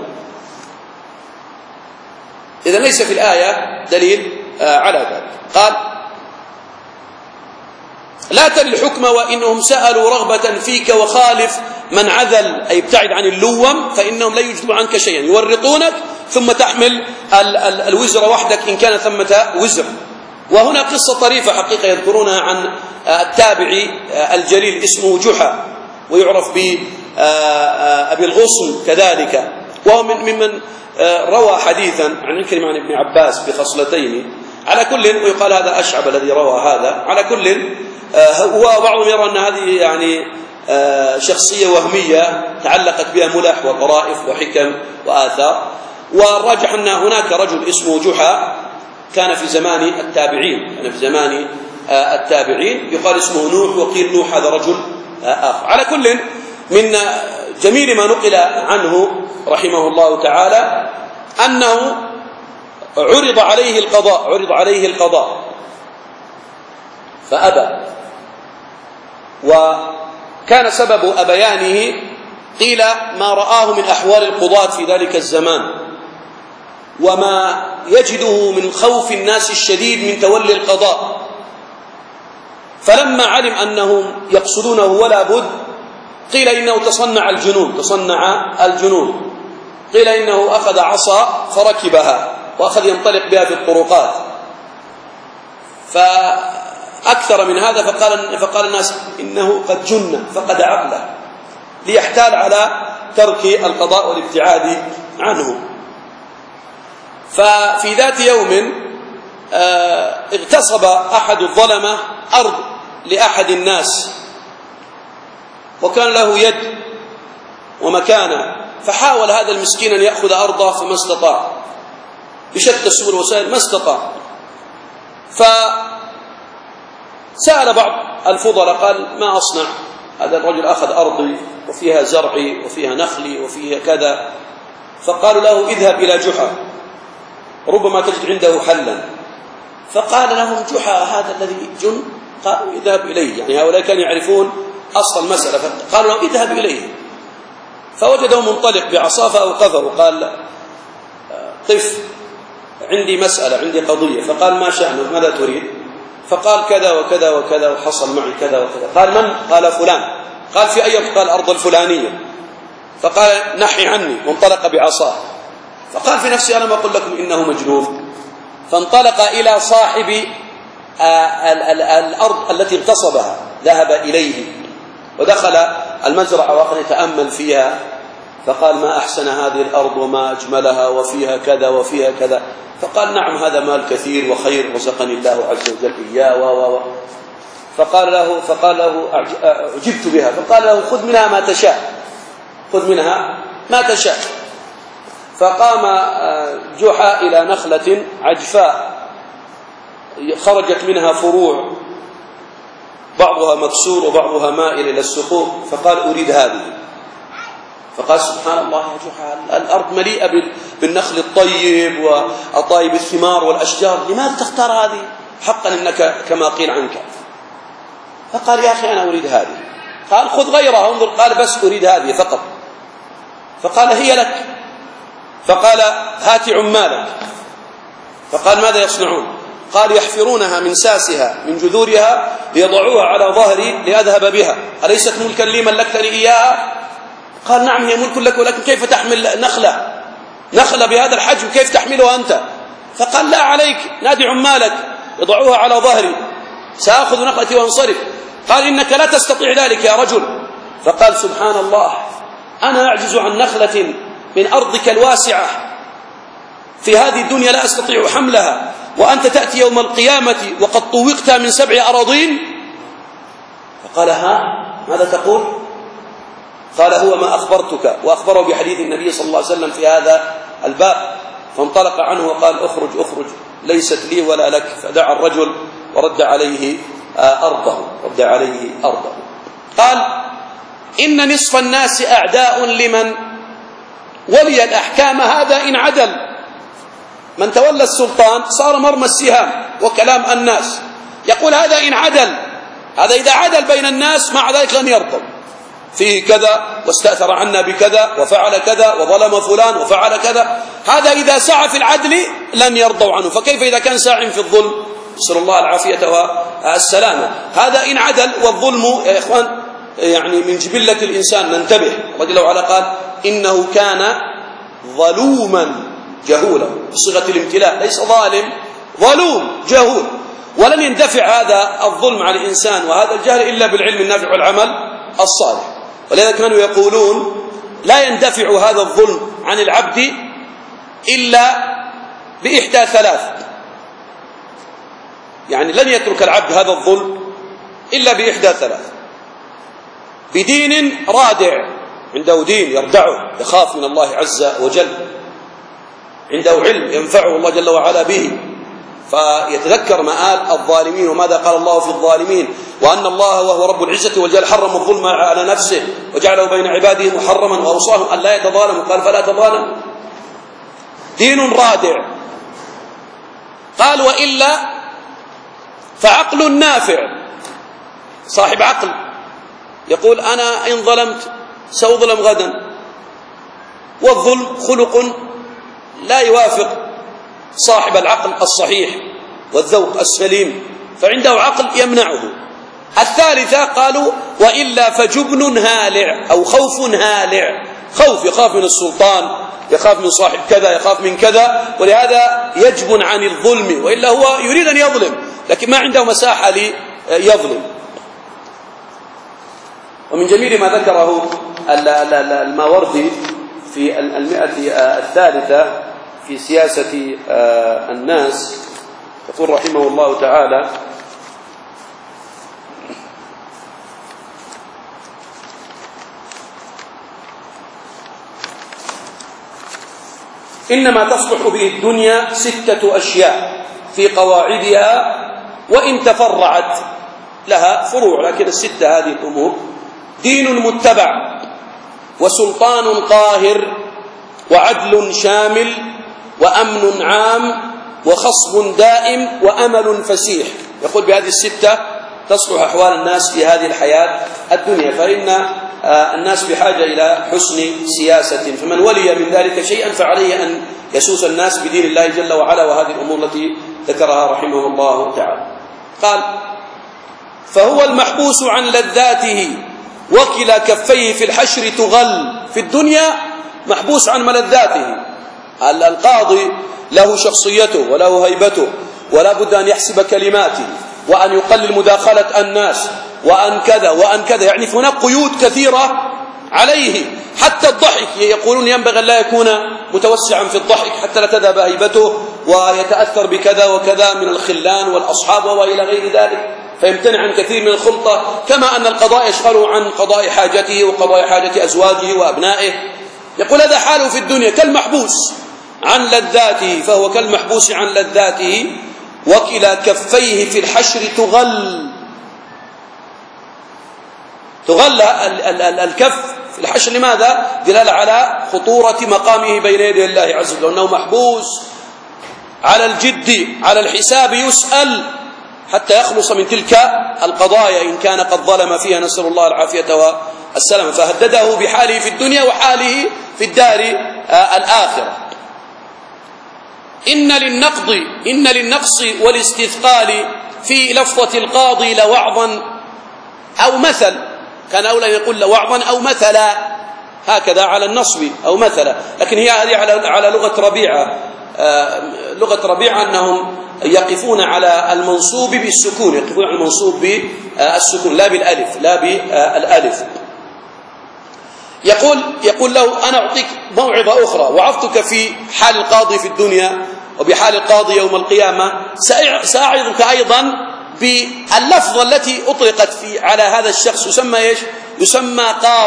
إذا ليس في الآية دليل على ذلك. قال لا تل الحكم وإنهم سألوا رغبة فيك وخالف من عذل، أي ابتعد عن اللوم فإنهم لا يجدوا عنك شيئا، يورطونك ثم تحمل الوزر وحدك إن كان ثمة وزر. وهنا قصة طريفة حقيقة يذكرونها عن التابعي الجليل اسمه جحا، ويعرف بأبي الغصن كذلك، وهو ممن روى حديثا عن عكرمة عن ابن عباس بخصلتين. على كل، ويقال هذا أشعب الذي روى هذا، على كل هو بعضهم يرى أن هذه يعني شخصية وهمية تعلقت بها ملح وطرائف وحكم وآثار، والراجح أن هناك رجل اسمه جحا كان في زمان التابعين، يقال اسمه نوح، وقيل نوح هذا رجل آخر. على كل، من جميل ما نقل عنه رحمه الله تعالى أنه عرض عليه القضاء فأبى، وكان سبب أبيانه قيل ما رآه من أحوال القضاة في ذلك الزمان، وما يجده من خوف الناس الشديد من تولي القضاء، فلما علم أنهم يقصدونه ولا بد قيل إنه تصنع الجنون، قيل إنه أخذ عصا فركبها وأخذ ينطلق بها في الطرقات، فأكثر من هذا فقال الناس إنه قد جن فقد عقله، ليحتال على ترك القضاء والابتعاد عنه. ففي ذات يوم اغتصب أحد الظلمة أرض لأحد الناس، وكان له يد ومكانة، فحاول هذا المسكين أن يأخذ أرضه فما استطاع، بشتى السبل والوسائل ما استطاع. فسأل بعض الفضلاء قال ما أصنع؟ هذا الرجل أخذ أرضي وفيها زرعي وفيها نخلي وفيها كذا. فقالوا له اذهب إلى جحا ربما تجد عنده حلا. فقال لهم جحا هذا الذي جن؟ قالوا اذهب إليه، يعني هؤلاء كانوا يعرفون أصل المسألة، فقالوا له اذهب إليه. فوجده منطلق بعصاه فأوقفه وقال قف عندي مسألة، عندي قضية. فقال ما شأنه؟ ماذا تريد؟ فقال كذا وكذا وكذا وحصل معي كذا وكذا. قال من؟ قال فلان. قال في أي؟ قال الأرض الفلانية. فقال نحي عني، وانطلق بعصاه. فقال في نفسي أنا ما أقول لكم إنه مجنون. فانطلق إلى صاحب الأرض التي اغتصبها، ذهب إليه ودخل المزرعة وأخذ يتأمل فيها، فقال ما أحسن هذه الأرض وما أجملها وفيها كذا وفيها كذا. فقال نعم هذا مال كثير وخير رزقني الله عز وجل إياه فقال له عجبت بها. فقال له خذ منها ما تشاء. فقام جحا إلى نخلة عجفاء خرجت منها فروع بعضها مكسور وبعضها مائل إلى السقوط، فقال أريد هذه. فقال سبحان الله يا جحا الأرض مليئة بالنخل الطيب وأطايب الثمار والأشجار، لماذا تختار هذه؟ حقا إنك كما قيل عنك. فقال يا أخي أنا أريد هذه. قال خذ غيرها انظر. قال بس أريد هذه فقط. فقال هي لك. فقال هات عمالك. فقال ماذا يصنعون؟ قال يحفرونها من ساسها من جذورها ليضعوها على ظهري لأذهب بها، أليست ملكا لي ملكتني إياها؟ قال نعم هي ملك لك، ولكن كيف تحمل نخلة بهذا الحجم، كيف تحملها أنت؟ فقال لا عليك، نادي عمالك يضعوها على ظهري سأخذ نخلتي وانصرف. قال إنك لا تستطيع ذلك يا رجل. فقال سبحان الله، أنا أعجز عن نخلة من أرضك الواسعة في هذه الدنيا لا أستطيع حملها، وأنت تأتي يوم القيامة وقد طوقت من 7 أراضين. فقال ها ماذا تقول؟ قال هو ما أخبرتك، وأخبره بحديث النبي صلى الله عليه وسلم في هذا الباب. فانطلق عنه وقال اخرج اخرج ليست لي ولا لك. فدعا الرجل ورد عليه أرضه. قال إن نصف الناس أعداء لمن ولي الأحكام، هذا إن عدل. من تولى السلطان صار مرمى السهام وكلام الناس. يقول هذا إن عدل، هذا إذا عدل بين الناس مع ذلك لن يرضوا، فيه كذا واستأثر عنا بكذا وفعل كذا وظلم فلان وفعل كذا، هذا إذا سعى في العدل لن يرضوا عنه، فكيف إذا كان ساع في الظلم؟ نسأل الله العافية والسلامة. هذا إن عدل. والظلم يا إخوان يعني من جبلة الإنسان، ننتبه. الله جل وعلا قال إنه كان ظلوما جهولا بصيغة الامتلاء، ليس ظالم، ظلوم جهول. ولن يندفع هذا الظلم على الإنسان وهذا الجهل إلا بالعلم النافع والعمل الصالح. ولذلك كانوا يقولون لا يندفع هذا الظلم عن العبد إلا بإحدى 3، يعني لن يترك العبد هذا الظلم إلا بإحدى 3: بدين رادع، عنده دين يردعه يخاف من الله عز وجل، عنده علم ينفعه الله جل وعلا به فيتذكر مآل الظالمين وماذا قال الله في الظالمين، وأن الله وهو رب العزة والجلال حرم الظلم على نفسه وجعله بين عباده محرما وأوصاهم أن لا يتظالموا، قال فلا تظالموا. دين رادع. قال وإلا فعقل نافع، صاحب عقل يقول أنا إن ظلمت سأظلم غدا، والظلم خلق لا يوافق صاحب العقل الصحيح والذوق السليم، فعنده عقل يمنعه. الثالثة قالوا وإلا فجبن هالع أو خوف هالع، خوف يخاف من السلطان، يخاف من صاحب كذا، يخاف من كذا، ولهذا يجبن عن الظلم، وإلا هو يريد أن يظلم لكن ما عنده مساحة ليظلم. ومن جميل ما ذكره الماوردي في 103 في سياسة الناس، يقول رحمه الله تعالى: إنما تصلح به الدنيا 6 أشياء في قواعدها وإن تفرعت لها فروع، لكن ال6 هذه الأمور: دين متبع، وسلطان قاهر، وعدل شامل، وأمن عام، وخصب دائم، وأمل فسيح. يقول بهذه ال6 تصلح أحوال الناس في هذه الحياة الدنيا، فإن الناس بحاجة إلى حسن سياسة، فمن ولي من ذلك شيئا فعليه أن يسوس الناس بدين الله جل وعلا، وهذه الأمور التي ذكرها رحمه الله تعالى. قال: فهو المحبوس عن لذاته وكلا كفيه في الحشر تغل. في الدنيا محبوس عن ملذاته. القاضي له شخصيته وله هيبته، ولا بد أن يحسب كلماته وأن يقلل مداخلة الناس وأن كذا وأن كذا، يعني هناك قيود كثيرة عليه. حتى الضحك يقولون ينبغي أن لا يكون متوسعا في الضحك حتى لا تذهب هيبته ويتأثر بكذا وكذا من الخلان والأصحاب وإلى غير ذلك، فيمتنع عن كثير من الخلطة. كما أن القضاء يشغله عن قضاء حاجته وقضاء حاجة أزواجه وأبنائه. يقول هذا حاله في الدنيا كالمحبوس عن لذاته، فهو كالمحبوس عن لذاته وكلا كفيه في الحشر تغل. تغل الكف في الحشر، لماذا؟ دلالة على خطورة مقامه بين يدي الله عز وجل، أنه محبوس على الجد، على الحساب يسأل حتى يخلص من تلك القضايا إن كان قد ظلم فيها، نسأل الله العافية والسلامة. فهدده بحاله في الدنيا وحاله في الدار الآخرة. إن للنقص والاستثقال في لفظة القاضي لوعظا أو مثل، كان أولى يقول لوعظا أو مثلا، هكذا على النصب أو مثلا، لكن هي هذه على لغة ربيعة. لغة ربيعة أنهم يقفون على المنصوب بالسكون، يقفون على المنصوب بالسكون لا بالألف. يقول له: أنا أعطيك موعظة أخرى، وعظتك في حال القاضي في الدنيا وبحال القاضي يوم القيامة، سأعظك أيضا باللفظة التي أطلقت على هذا الشخص، يسمى إيش؟ يسمى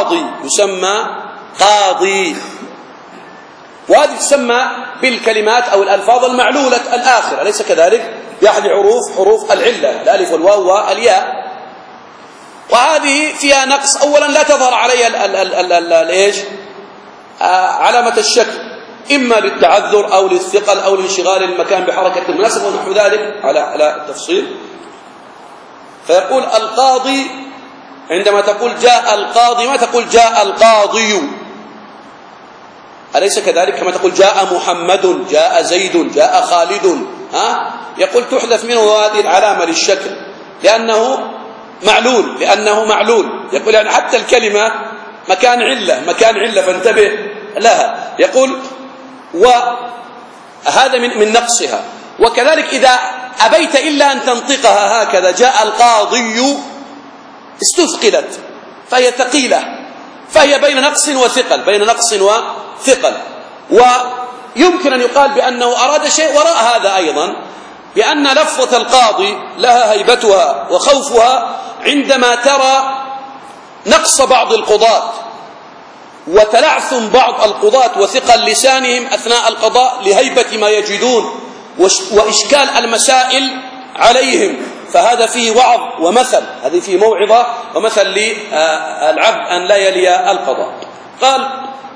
قاضي، وهذه تسمى بالكلمات أو الألفاظ المعلولة الآخرة، أليس كذلك؟ بأحد حروف العلة، الألف والواو والياء، وهذه فيها نقص. أولا لا تظهر عليها إيش؟ علامة الشك، إما للتعذر أو للثقل أو لانشغال المكان بحركة المناسبة ونحو ذلك على التفصيل. فيقول القاضي، عندما تقول جاء القاضي ما تقول جاء القاضي، أليس كذلك؟ كما تقول جاء محمد، جاء زيد، جاء خالد، يقول تحذف منه هذه العلامة للشكل لأنه معلول. يقول يعني حتى الكلمة مكان علة فانتبه لها. يقول وهذا من نقصها. وكذلك إذا أبيت إلا أن تنطقها هكذا جاء القاضي استثقلت فهي ثقيلة، فهي بين نقص وثقل. ويمكن أن يقال بأنه أراد شيء وراء هذا أيضا، بأن لفظة القاضي لها هيبتها وخوفها عندما ترى نقص بعض القضاة وتلعثم بعض القضاة وثقل لسانهم أثناء القضاء لهيبة ما يجدون وإشكال المسائل عليهم، فهذا فيه وعظ ومثل، هذه فيه موعظة ومثل للعبد أن لا يلي القضاء. قال: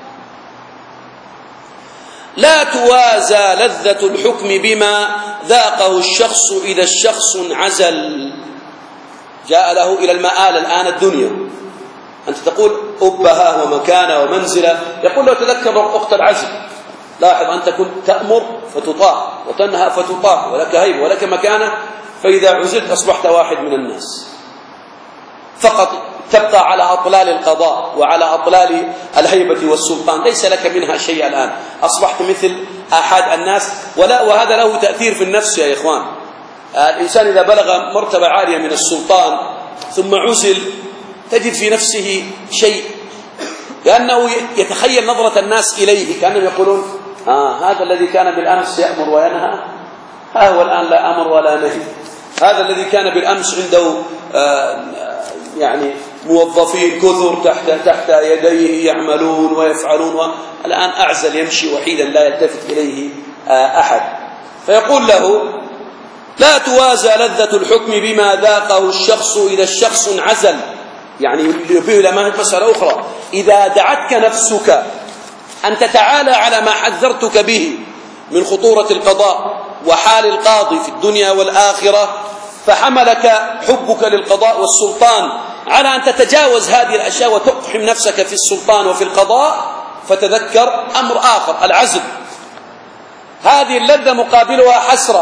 لا توازى لذة الحكم بما ذاقه الشخص إذا الشخص انعزل. جاء له إلى المآل الآن الدنيا، أنت تقول أبها ومكانة ومنزلة، يقول له تذكر وقت العزل، لاحظ أنت كنت تأمر فتطاع وتنهى فتطاع ولك هيبة ولك مكانة، فإذا عزلت أصبحت واحد من الناس فقط، تبقى على أطلال القضاء وعلى أطلال الهيبة والسلطان، ليس لك منها شيء الآن، أصبحت مثل أحد الناس. وهذا له تأثير في النفس يا إخوان. الإنسان إذا بلغ مرتبة عالية من السلطان ثم عزل تجد في نفسه شيء، لأنه يتخيل نظرة الناس إليه كأنهم يقولون هذا الذي كان بالأمس يأمر وينهى، هو الآن لا أمر ولا نهي. هذا الذي كان بالأمس عنده يعني موظفين كثر تحت يديه يعملون ويفعلون، الآن أعزل يمشي وحيدا لا يلتفت إليه أحد. فيقول له: لا توازى لذة الحكم بما ذاقه الشخص إذا الشخص انعزل، يعني ينبه إلى مسألة أخرى. إذا دعتك نفسك أن تتعالى على ما حذرتك به من خطورة القضاء وحال القاضي في الدنيا والآخرة، فحملك حبك للقضاء والسلطان على أن تتجاوز هذه الأشياء وتقحم نفسك في السلطان وفي القضاء، فتذكر أمر آخر، العزل. هذه اللذة مقابلها حسرة،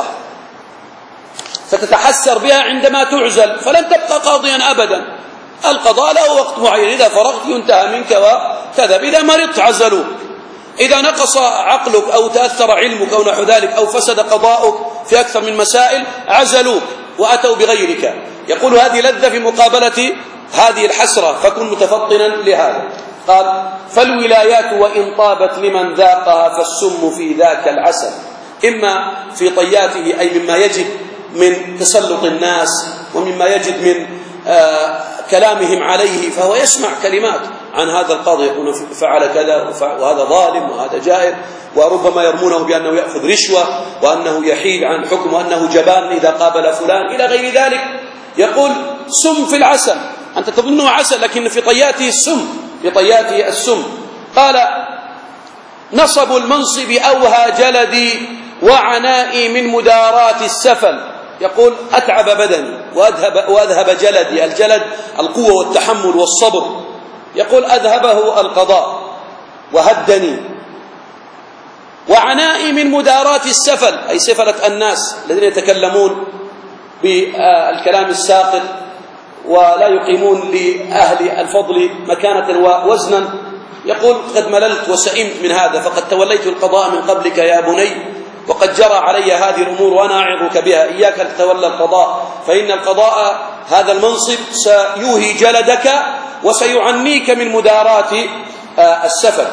ستتحسر بها عندما تعزل، فلن تبقى قاضيا أبدا. القضاء له وقت معين، إذا فرغت ينتهى منك وتذهب. إذا مرضت عزلوك، إذا نقص عقلك أو تأثر علمك أو نحو ذلك أو فسد قضاؤك في أكثر من مسائل عزلوك وأتوا بغيرك. يقول هذه لذة في مقابلة هذه الحسرة، فكن متفطنا لهذا. قال: فالولايات وإن طابت لمن ذاقها فالسم في ذاك العسل. إما في طياته أي مما يجد من تسلط الناس ومما يجد من كلامهم عليه، فهو يسمع كلمات عن هذا القاضي يقول فعل كذا وهذا ظالم وهذا جائر، وربما يرمونه بأنه يأخذ رشوة وأنه يحيد عن حكم وأنه جبان إذا قابل فلان إلى غير ذلك. يقول سم في العسل، أنت تظنه عسل لكن في طياته السم. قال: نصب المنصب أوهى جلدي وعنائي من مدارات السفل. يقول أتعب بدني وأذهب جلدي، الجلد القوة والتحمل والصبر، يقول أذهبه القضاء وهدني وعنائي من مداراة السفل، أي سفلة الناس الذين يتكلمون بالكلام الساقط ولا يقيمون لأهل الفضل مكانة ووزنا. يقول: قد مللت وسئمت من هذا، فقد توليت القضاء من قبلك يا بني، وقد جرى علي هذه الأمور وأنا أعظك بها، إياك أن تتولى القضاء، فإن القضاء هذا المنصب سيوهي جلدك وسيعنيك من مداراة السفل.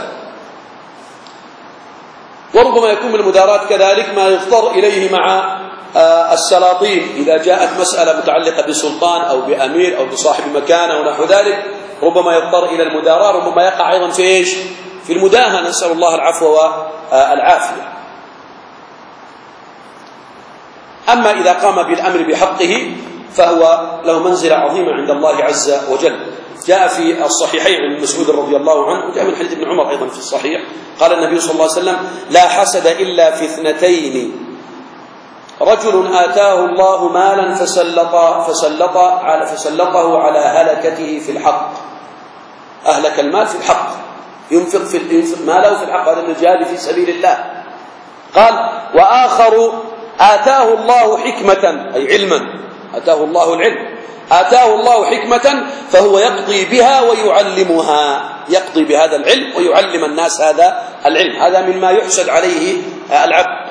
وربما يكون من المداراة كذلك ما يضطر إليه مع السلاطين، إذا جاءت مسألة متعلقة بسلطان أو بأمير أو بصاحب مكانة ونحو ذلك، ربما يضطر إلى المداراة، ربما يقع أيضا في إيش؟ في المداهنة، نسأل الله العفو والعافية. أما إذا قام بالأمر بحقه فهو له منزلة عظيمة عند الله عز وجل. جاء في الصحيحين عن مسعود رضي الله عنه، وجاء من حديث ابن عمر أيضا في الصحيح، قال النبي صلى الله عليه وسلم: لا حسد إلا في اثنتين: رجل آتاه الله مالا فسلطه على هلكته في الحق. أهلك المال في الحق، ينفق ماله في الحق، هذا الجهاد في سبيل الله. قال: وآخر آتاه الله حكمة، أي علما، آتاه الله العلم، آتاه الله حكمة فهو يقضي بها ويعلمها، يقضي بهذا العلم ويعلم الناس هذا العلم. هذا مما يحسد عليه العبد.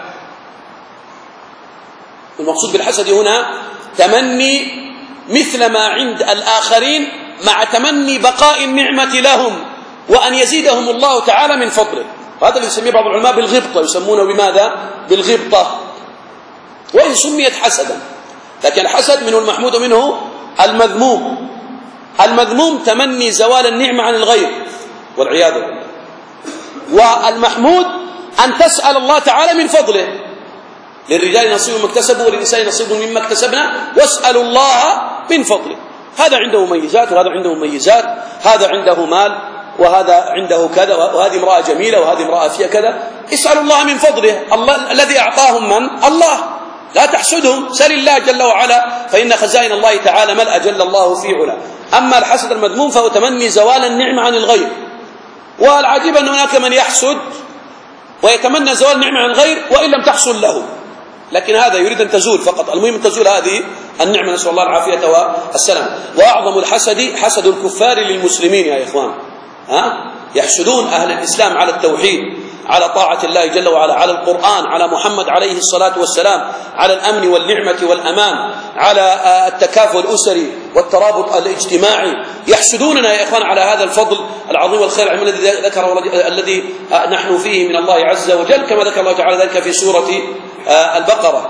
المقصود بالحسد هنا تمني مثل ما عند الآخرين مع تمني بقاء النعمة لهم وأن يزيدهم الله تعالى من فضله. هذا اللي يسميه بعض العلماء بالغبطة، يسمونه بماذا؟ بالغبطة، وإن سميت حسدا، لكن الحسد منه المحمود ومنه المذموم. المذموم تمني زوال النعمة عن الغير والعياذ بالله، والمحمود أن تسأل الله تعالى من فضله. للرجال نصيب مما اكتسبوا وللنساء نصيب مما اكتسبنا واسألوا الله من فضله. هذا عنده مميزات وهذا عنده مميزات، هذا عنده مال وهذا عنده كذا، وهذه امرأة جميلة وهذه امرأة فيها كذا. اسألوا الله من فضله. الله الذي أعطاهم من؟ الله. لا تحسدهم، سل الله جل وعلا، فإن خزائن الله تعالى ملأ جل الله في علا. أما الحسد المذموم فهو تمني زوال النعمة عن الغير. والعجيب أن هناك من يحسد ويتمنى زوال النعمة عن الغير وإن لم تحصل له، لكن هذا يريد أن تزول فقط. المهم أن تزول هذه النعمة، نسأل الله العافية والسلام. وأعظم الحسد حسد الكفار للمسلمين يا إخوان. يحسدون أهل الإسلام على التوحيد، على طاعة الله جل وعلا، على القرآن، على محمد عليه الصلاة والسلام، على الأمن والنعمة والأمان، على التكافؤ الأسري والترابط الاجتماعي. يحسدوننا يا إخوان على هذا الفضل العظيم والخير العظيم الذي ذكره الذي نحن فيه من الله عز وجل، كما ذكر الله تعالى ذلك في سورة البقرة.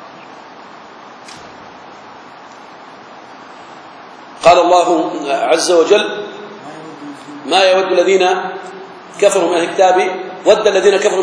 قال الله عز وجل: ما يود الذين كفروا من الكتاب ود الذين كفروا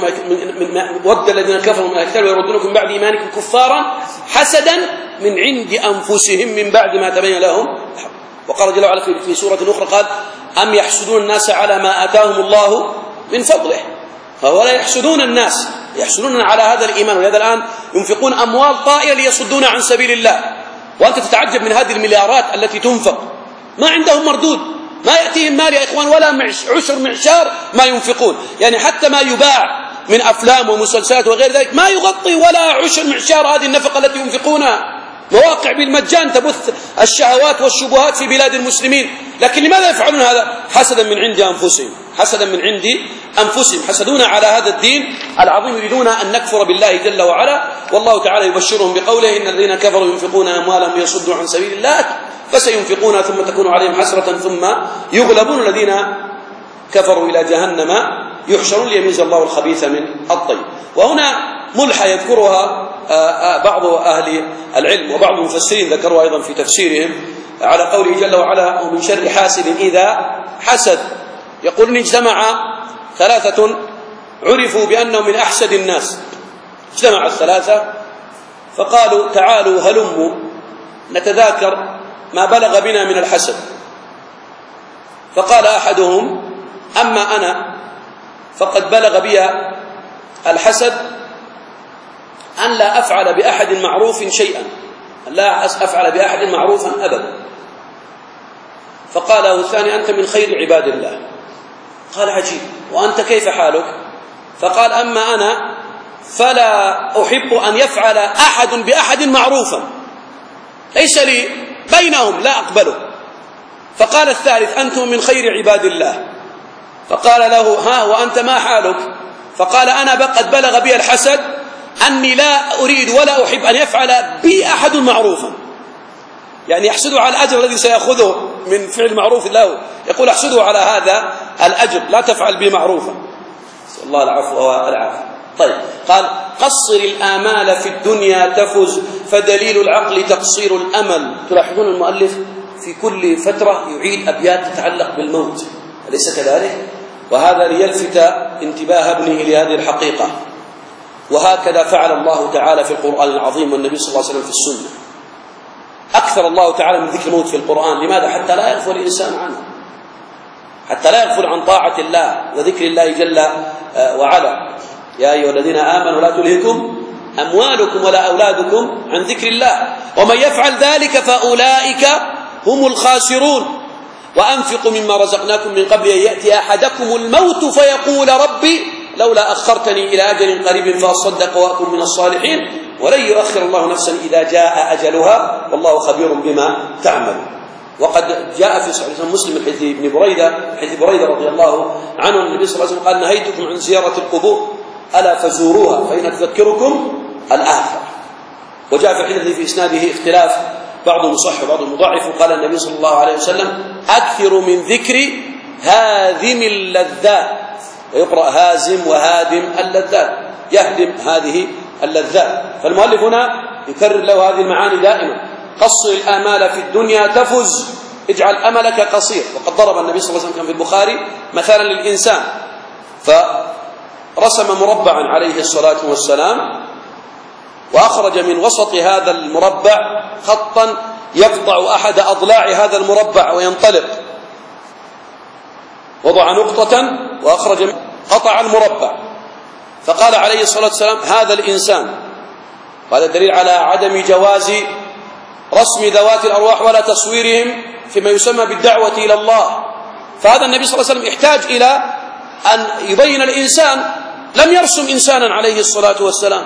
من الكتاب ويردونكم بعد إيمانكم كفارا حسدا من عند أنفسهم من بعد ما تبين لهم. وقال جل وعلا في سورة أخرى قال: أم يحسدون الناس على ما آتاهم الله من فضله. فهؤلاء يحسدون الناس، يحسدون على هذا الإيمان، ولهذا الآن ينفقون أموال طائلة ليصدون عن سبيل الله. وأنت تتعجب من هذه المليارات التي تنفق، ما عندهم مردود، ما يأتيهم مال يا إخوان ولا عشر معشار ما ينفقون. يعني حتى ما يباع من أفلام ومسلسلات وغير ذلك ما يغطي ولا عشر معشار هذه النفقة التي ينفقونها. مواقع بالمجان تبث الشهوات والشبهات في بلاد المسلمين، لكن لماذا يفعلون هذا؟ حسدا من عند أنفسهم، حسدا من عند أنفسهم، حسدون على هذا الدين العظيم، يريدون أن نكفر بالله جل وعلا. والله تعالى يبشرهم بقوله: إن الذين كفروا ينفقون أموالهم ليصدوا عن سبيل الله فسينفقونها ثم تكون عليهم حسرة ثم يغلبون الذين كفروا إلى جهنم يحشرون ليميز الله الخبيث من الطيب. وهنا ملحة يذكرها بعض أهل العلم وبعض المفسرين ذكروا أيضا في تفسيرهم على قوله جل وعلا: ومن شر حاسد إذا حسد. يقول إن اجتمع ثلاثة عرفوا بأنهم من أحسد الناس. اجتمع الثلاثة فقالوا: تعالوا هلموا نتذاكر ما بلغ بنا من الحسد. فقال أحدهم: أما أنا فقد بلغ بي الحسد أن لا أفعل بأحد معروف شيئا، لا أفعل بأحد معروفا أبدا. فقال له الثاني: أنت من خير عباد الله. قال: عجيب، وأنت كيف حالك؟ فقال أما أنا فلا أحب أن يفعل أحد بأحد معروفا ليس لي بينهم لا أقبله. فقال الثالث أنتم من خير عباد الله. فقال له ها وأنت ما حالك؟ فقال أنا قد بلغ بي الحسد أني لا أريد ولا أحب أن يفعل بي أحد معروفا، يعني يحسده على الأجر الذي سيأخذه من فعل معروف له، يقول أحسده على هذا الأجر، لا تفعل بي معروفا. نسأل الله العفو والعافية. طيب قال قصر الآمال في الدنيا تفز، فدليل العقل تقصير الأمل. تلاحظون المؤلف في كل فترة يعيد أبيات تتعلق بالموت، أليس كذلك؟ وهذا ليلفت انتباه ابنه لهذه الحقيقة. وهكذا فعل الله تعالى في القرآن العظيم والنبي صلى الله عليه وسلم في السنة. أكثر الله تعالى من ذكر الموت في القرآن. لماذا؟ حتى لا يغفل الإنسان عنه، حتى لا يغفل عن طاعة الله وذكر الله جل وعلا. يا أيها الذين آمنوا لا تلهكم أموالكم ولا أولادكم عن ذكر الله ومن يفعل ذلك فأولئك هم الخاسرون. وأنفقوا مما رزقناكم من قبل أن يأتي أحدكم الموت فيقول ربي لولا أخرتني إلى أجل قريب فأصدق وأكن من الصالحين ولن يؤخر الله نفسا إذا جاء أجلها والله خبير بما تعمل. وقد جاء في صحيح مسلم من حديث بريدة رضي الله عنه النبي صلى الله عليه وسلم قال نهيتكم عن زيارة القبور ألا فزوروها فإن تذكركم الآخرة. وجاء في الحديث في إسناده اختلاف، بعضهم صح وبعضهم ضعف. وقال النبي صلى الله عليه وسلم أكثر من ذكر هاذم اللذات، ويقرأ هازم وهادم اللذات، يهدم هذه اللذات. فالمؤلف هنا يكرر له هذه المعاني دائما. قصر الآمال في الدنيا تفز، اجعل أملك قصير. وقد ضرب النبي صلى الله عليه وسلم في البخاري مثلا للإنسان، فرسم مربعا عليه الصلاة والسلام وأخرج من وسط هذا المربع خطا يقطع أحد أضلاع هذا المربع وينطلق. وضع نقطة وأخرج قطع المربع. فقال عليه الصلاة والسلام هذا الإنسان. هذا دليل على عدم جواز رسم ذوات الأرواح ولا تصويرهم فيما يسمى بالدعوة إلى الله. فهذا النبي صلى الله عليه وسلم يحتاج إلى أن يبين الإنسان لم يرسم إنسانا عليه الصلاة والسلام،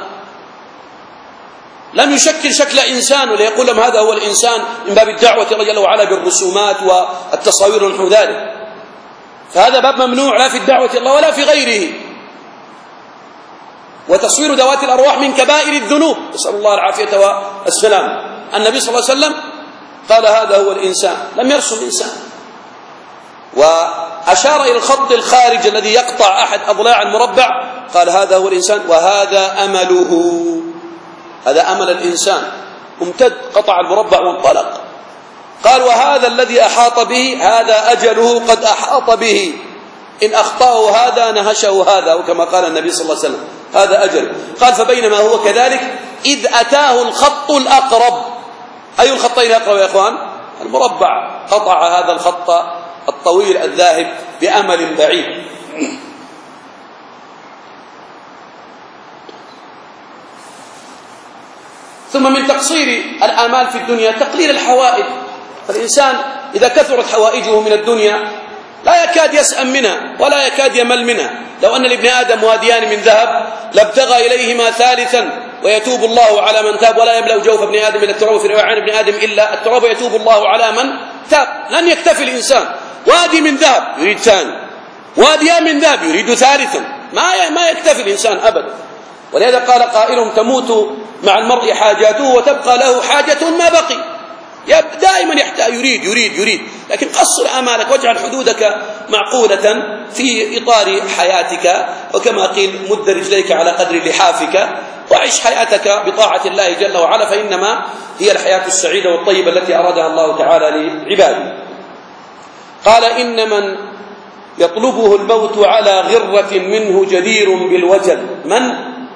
لم يشكل شكل إنسان وليقول لهم هذا هو الإنسان من باب الدعوة الله جل وعلا بالرسومات والتصاوير ونحو ذلك. فهذا باب ممنوع لا في الدعوة الله ولا في غيره. وتصوير ذوات الأرواح من كبائر الذنوب، نسأل الله العافية والسلام. النبي صلى الله عليه وسلم قال هذا هو الإنسان، لم يرسم إنسان. وأشار إلى الخط الخارج الذي يقطع أحد أضلاع المربع، قال هذا هو الإنسان وهذا أمله، هذا أمل الإنسان. امتد، قطع المربع وانطلق. قال وهذا الذي أحاط به هذا أجله قد أحاط به، إن أخطأه هذا نهشه هذا، وكما قال النبي صلى الله عليه وسلم هذا أجل. قال فبينما هو كذلك إذ أتاه الخط الأقرب. أي الخطين أقرب يا إخوان؟ المربع، قطع هذا الخط الطويل الذاهب بأمل بعيد. ثم من تقصير الآمال في الدنيا تقليل الحوائج. فالإنسان إذا كثرت حوائجه من الدنيا لا يكاد يسأم منها ولا يكاد يمل منها. لو أن لابن آدم واديان من ذهب لابتغى إليهما ثالثا ويتوب الله على من تاب ولا يملأ جوف ابن آدم إلا التراب، في رواية عن ابن آدم إلا التراب ويتوب الله على من تاب. لن يكتفي الإنسان، وادي من ذهب يريد ثاني، واديان من ذهب يريد ثالثا، ما يكتفي الإنسان أبدا. ولهذا قال قائلهم تموت مع المرء حاجاته وتبقى له حاجة ما بقي. دائما يحتاج، يريد. لكن قصر آمالك واجعل حدودك معقولة في إطار حياتك، وكما قيل مد رجليك على قدر لحافك، وعيش حياتك بطاعة الله جل وعلا، فإنما هي الحياة السعيدة والطيبة التي أرادها الله تعالى لعباده. قال إن من يطلبه الموت على غرة منه جدير بالوجل. من؟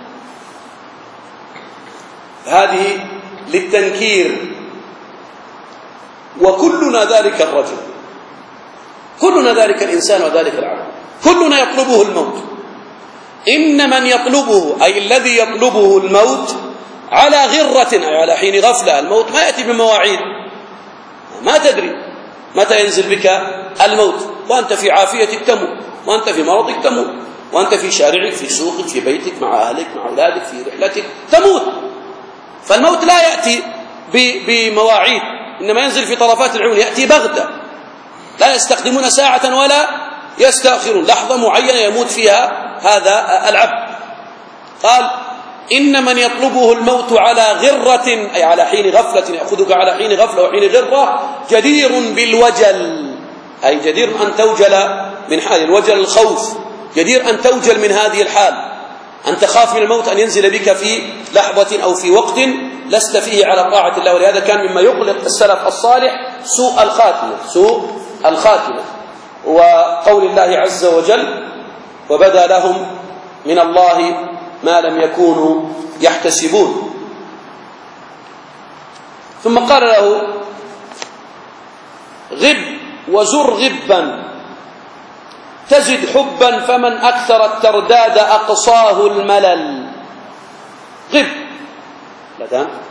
هذه للتنكير. وكلنا ذلك الرجل، كلنا ذلك الإنسان وذلك العبد، كلنا يطلبه الموت. إن من يطلبه أي الذي يطلبه الموت على غرة أي على حين غفلة. الموت ما يأتي بمواعيد، ما تدري متى ينزل بك الموت، وأنت في عافية تموت، وأنت في مرضك تموت، وأنت في شارعك، في سوقك، في بيتك، مع أهلك، مع أولادك، في رحلتك، تموت. فالموت لا يأتي بمواعيد، إنما ينزل في طرفات العيون، يأتي بغتة، لا يستخدمون ساعة ولا يستأخرون، لحظة معينة يموت فيها هذا العبد. قال إن من يطلبه الموت على غرة، أي على حين غفلة، يأخذك على حين غفلة وحين غرة، جدير بالوجل، أي جدير أن توجل من حال الوجل، الخوف، جدير أن توجل من هذه الحال، أن تخاف من الموت أن ينزل بك في لحظة أو في وقت لست فيه على طاعة الله. ولهذا كان مما يقلق السلف الصالح سوء الخاتمة، سوء الخاتمة. وقول الله عز وجل وبدا لهم من الله ما لم يكونوا يحتسبون. ثم قال له غب وزر غبا تزد حبا فمن أكثر الترداد أقصاه الملل. غب لدان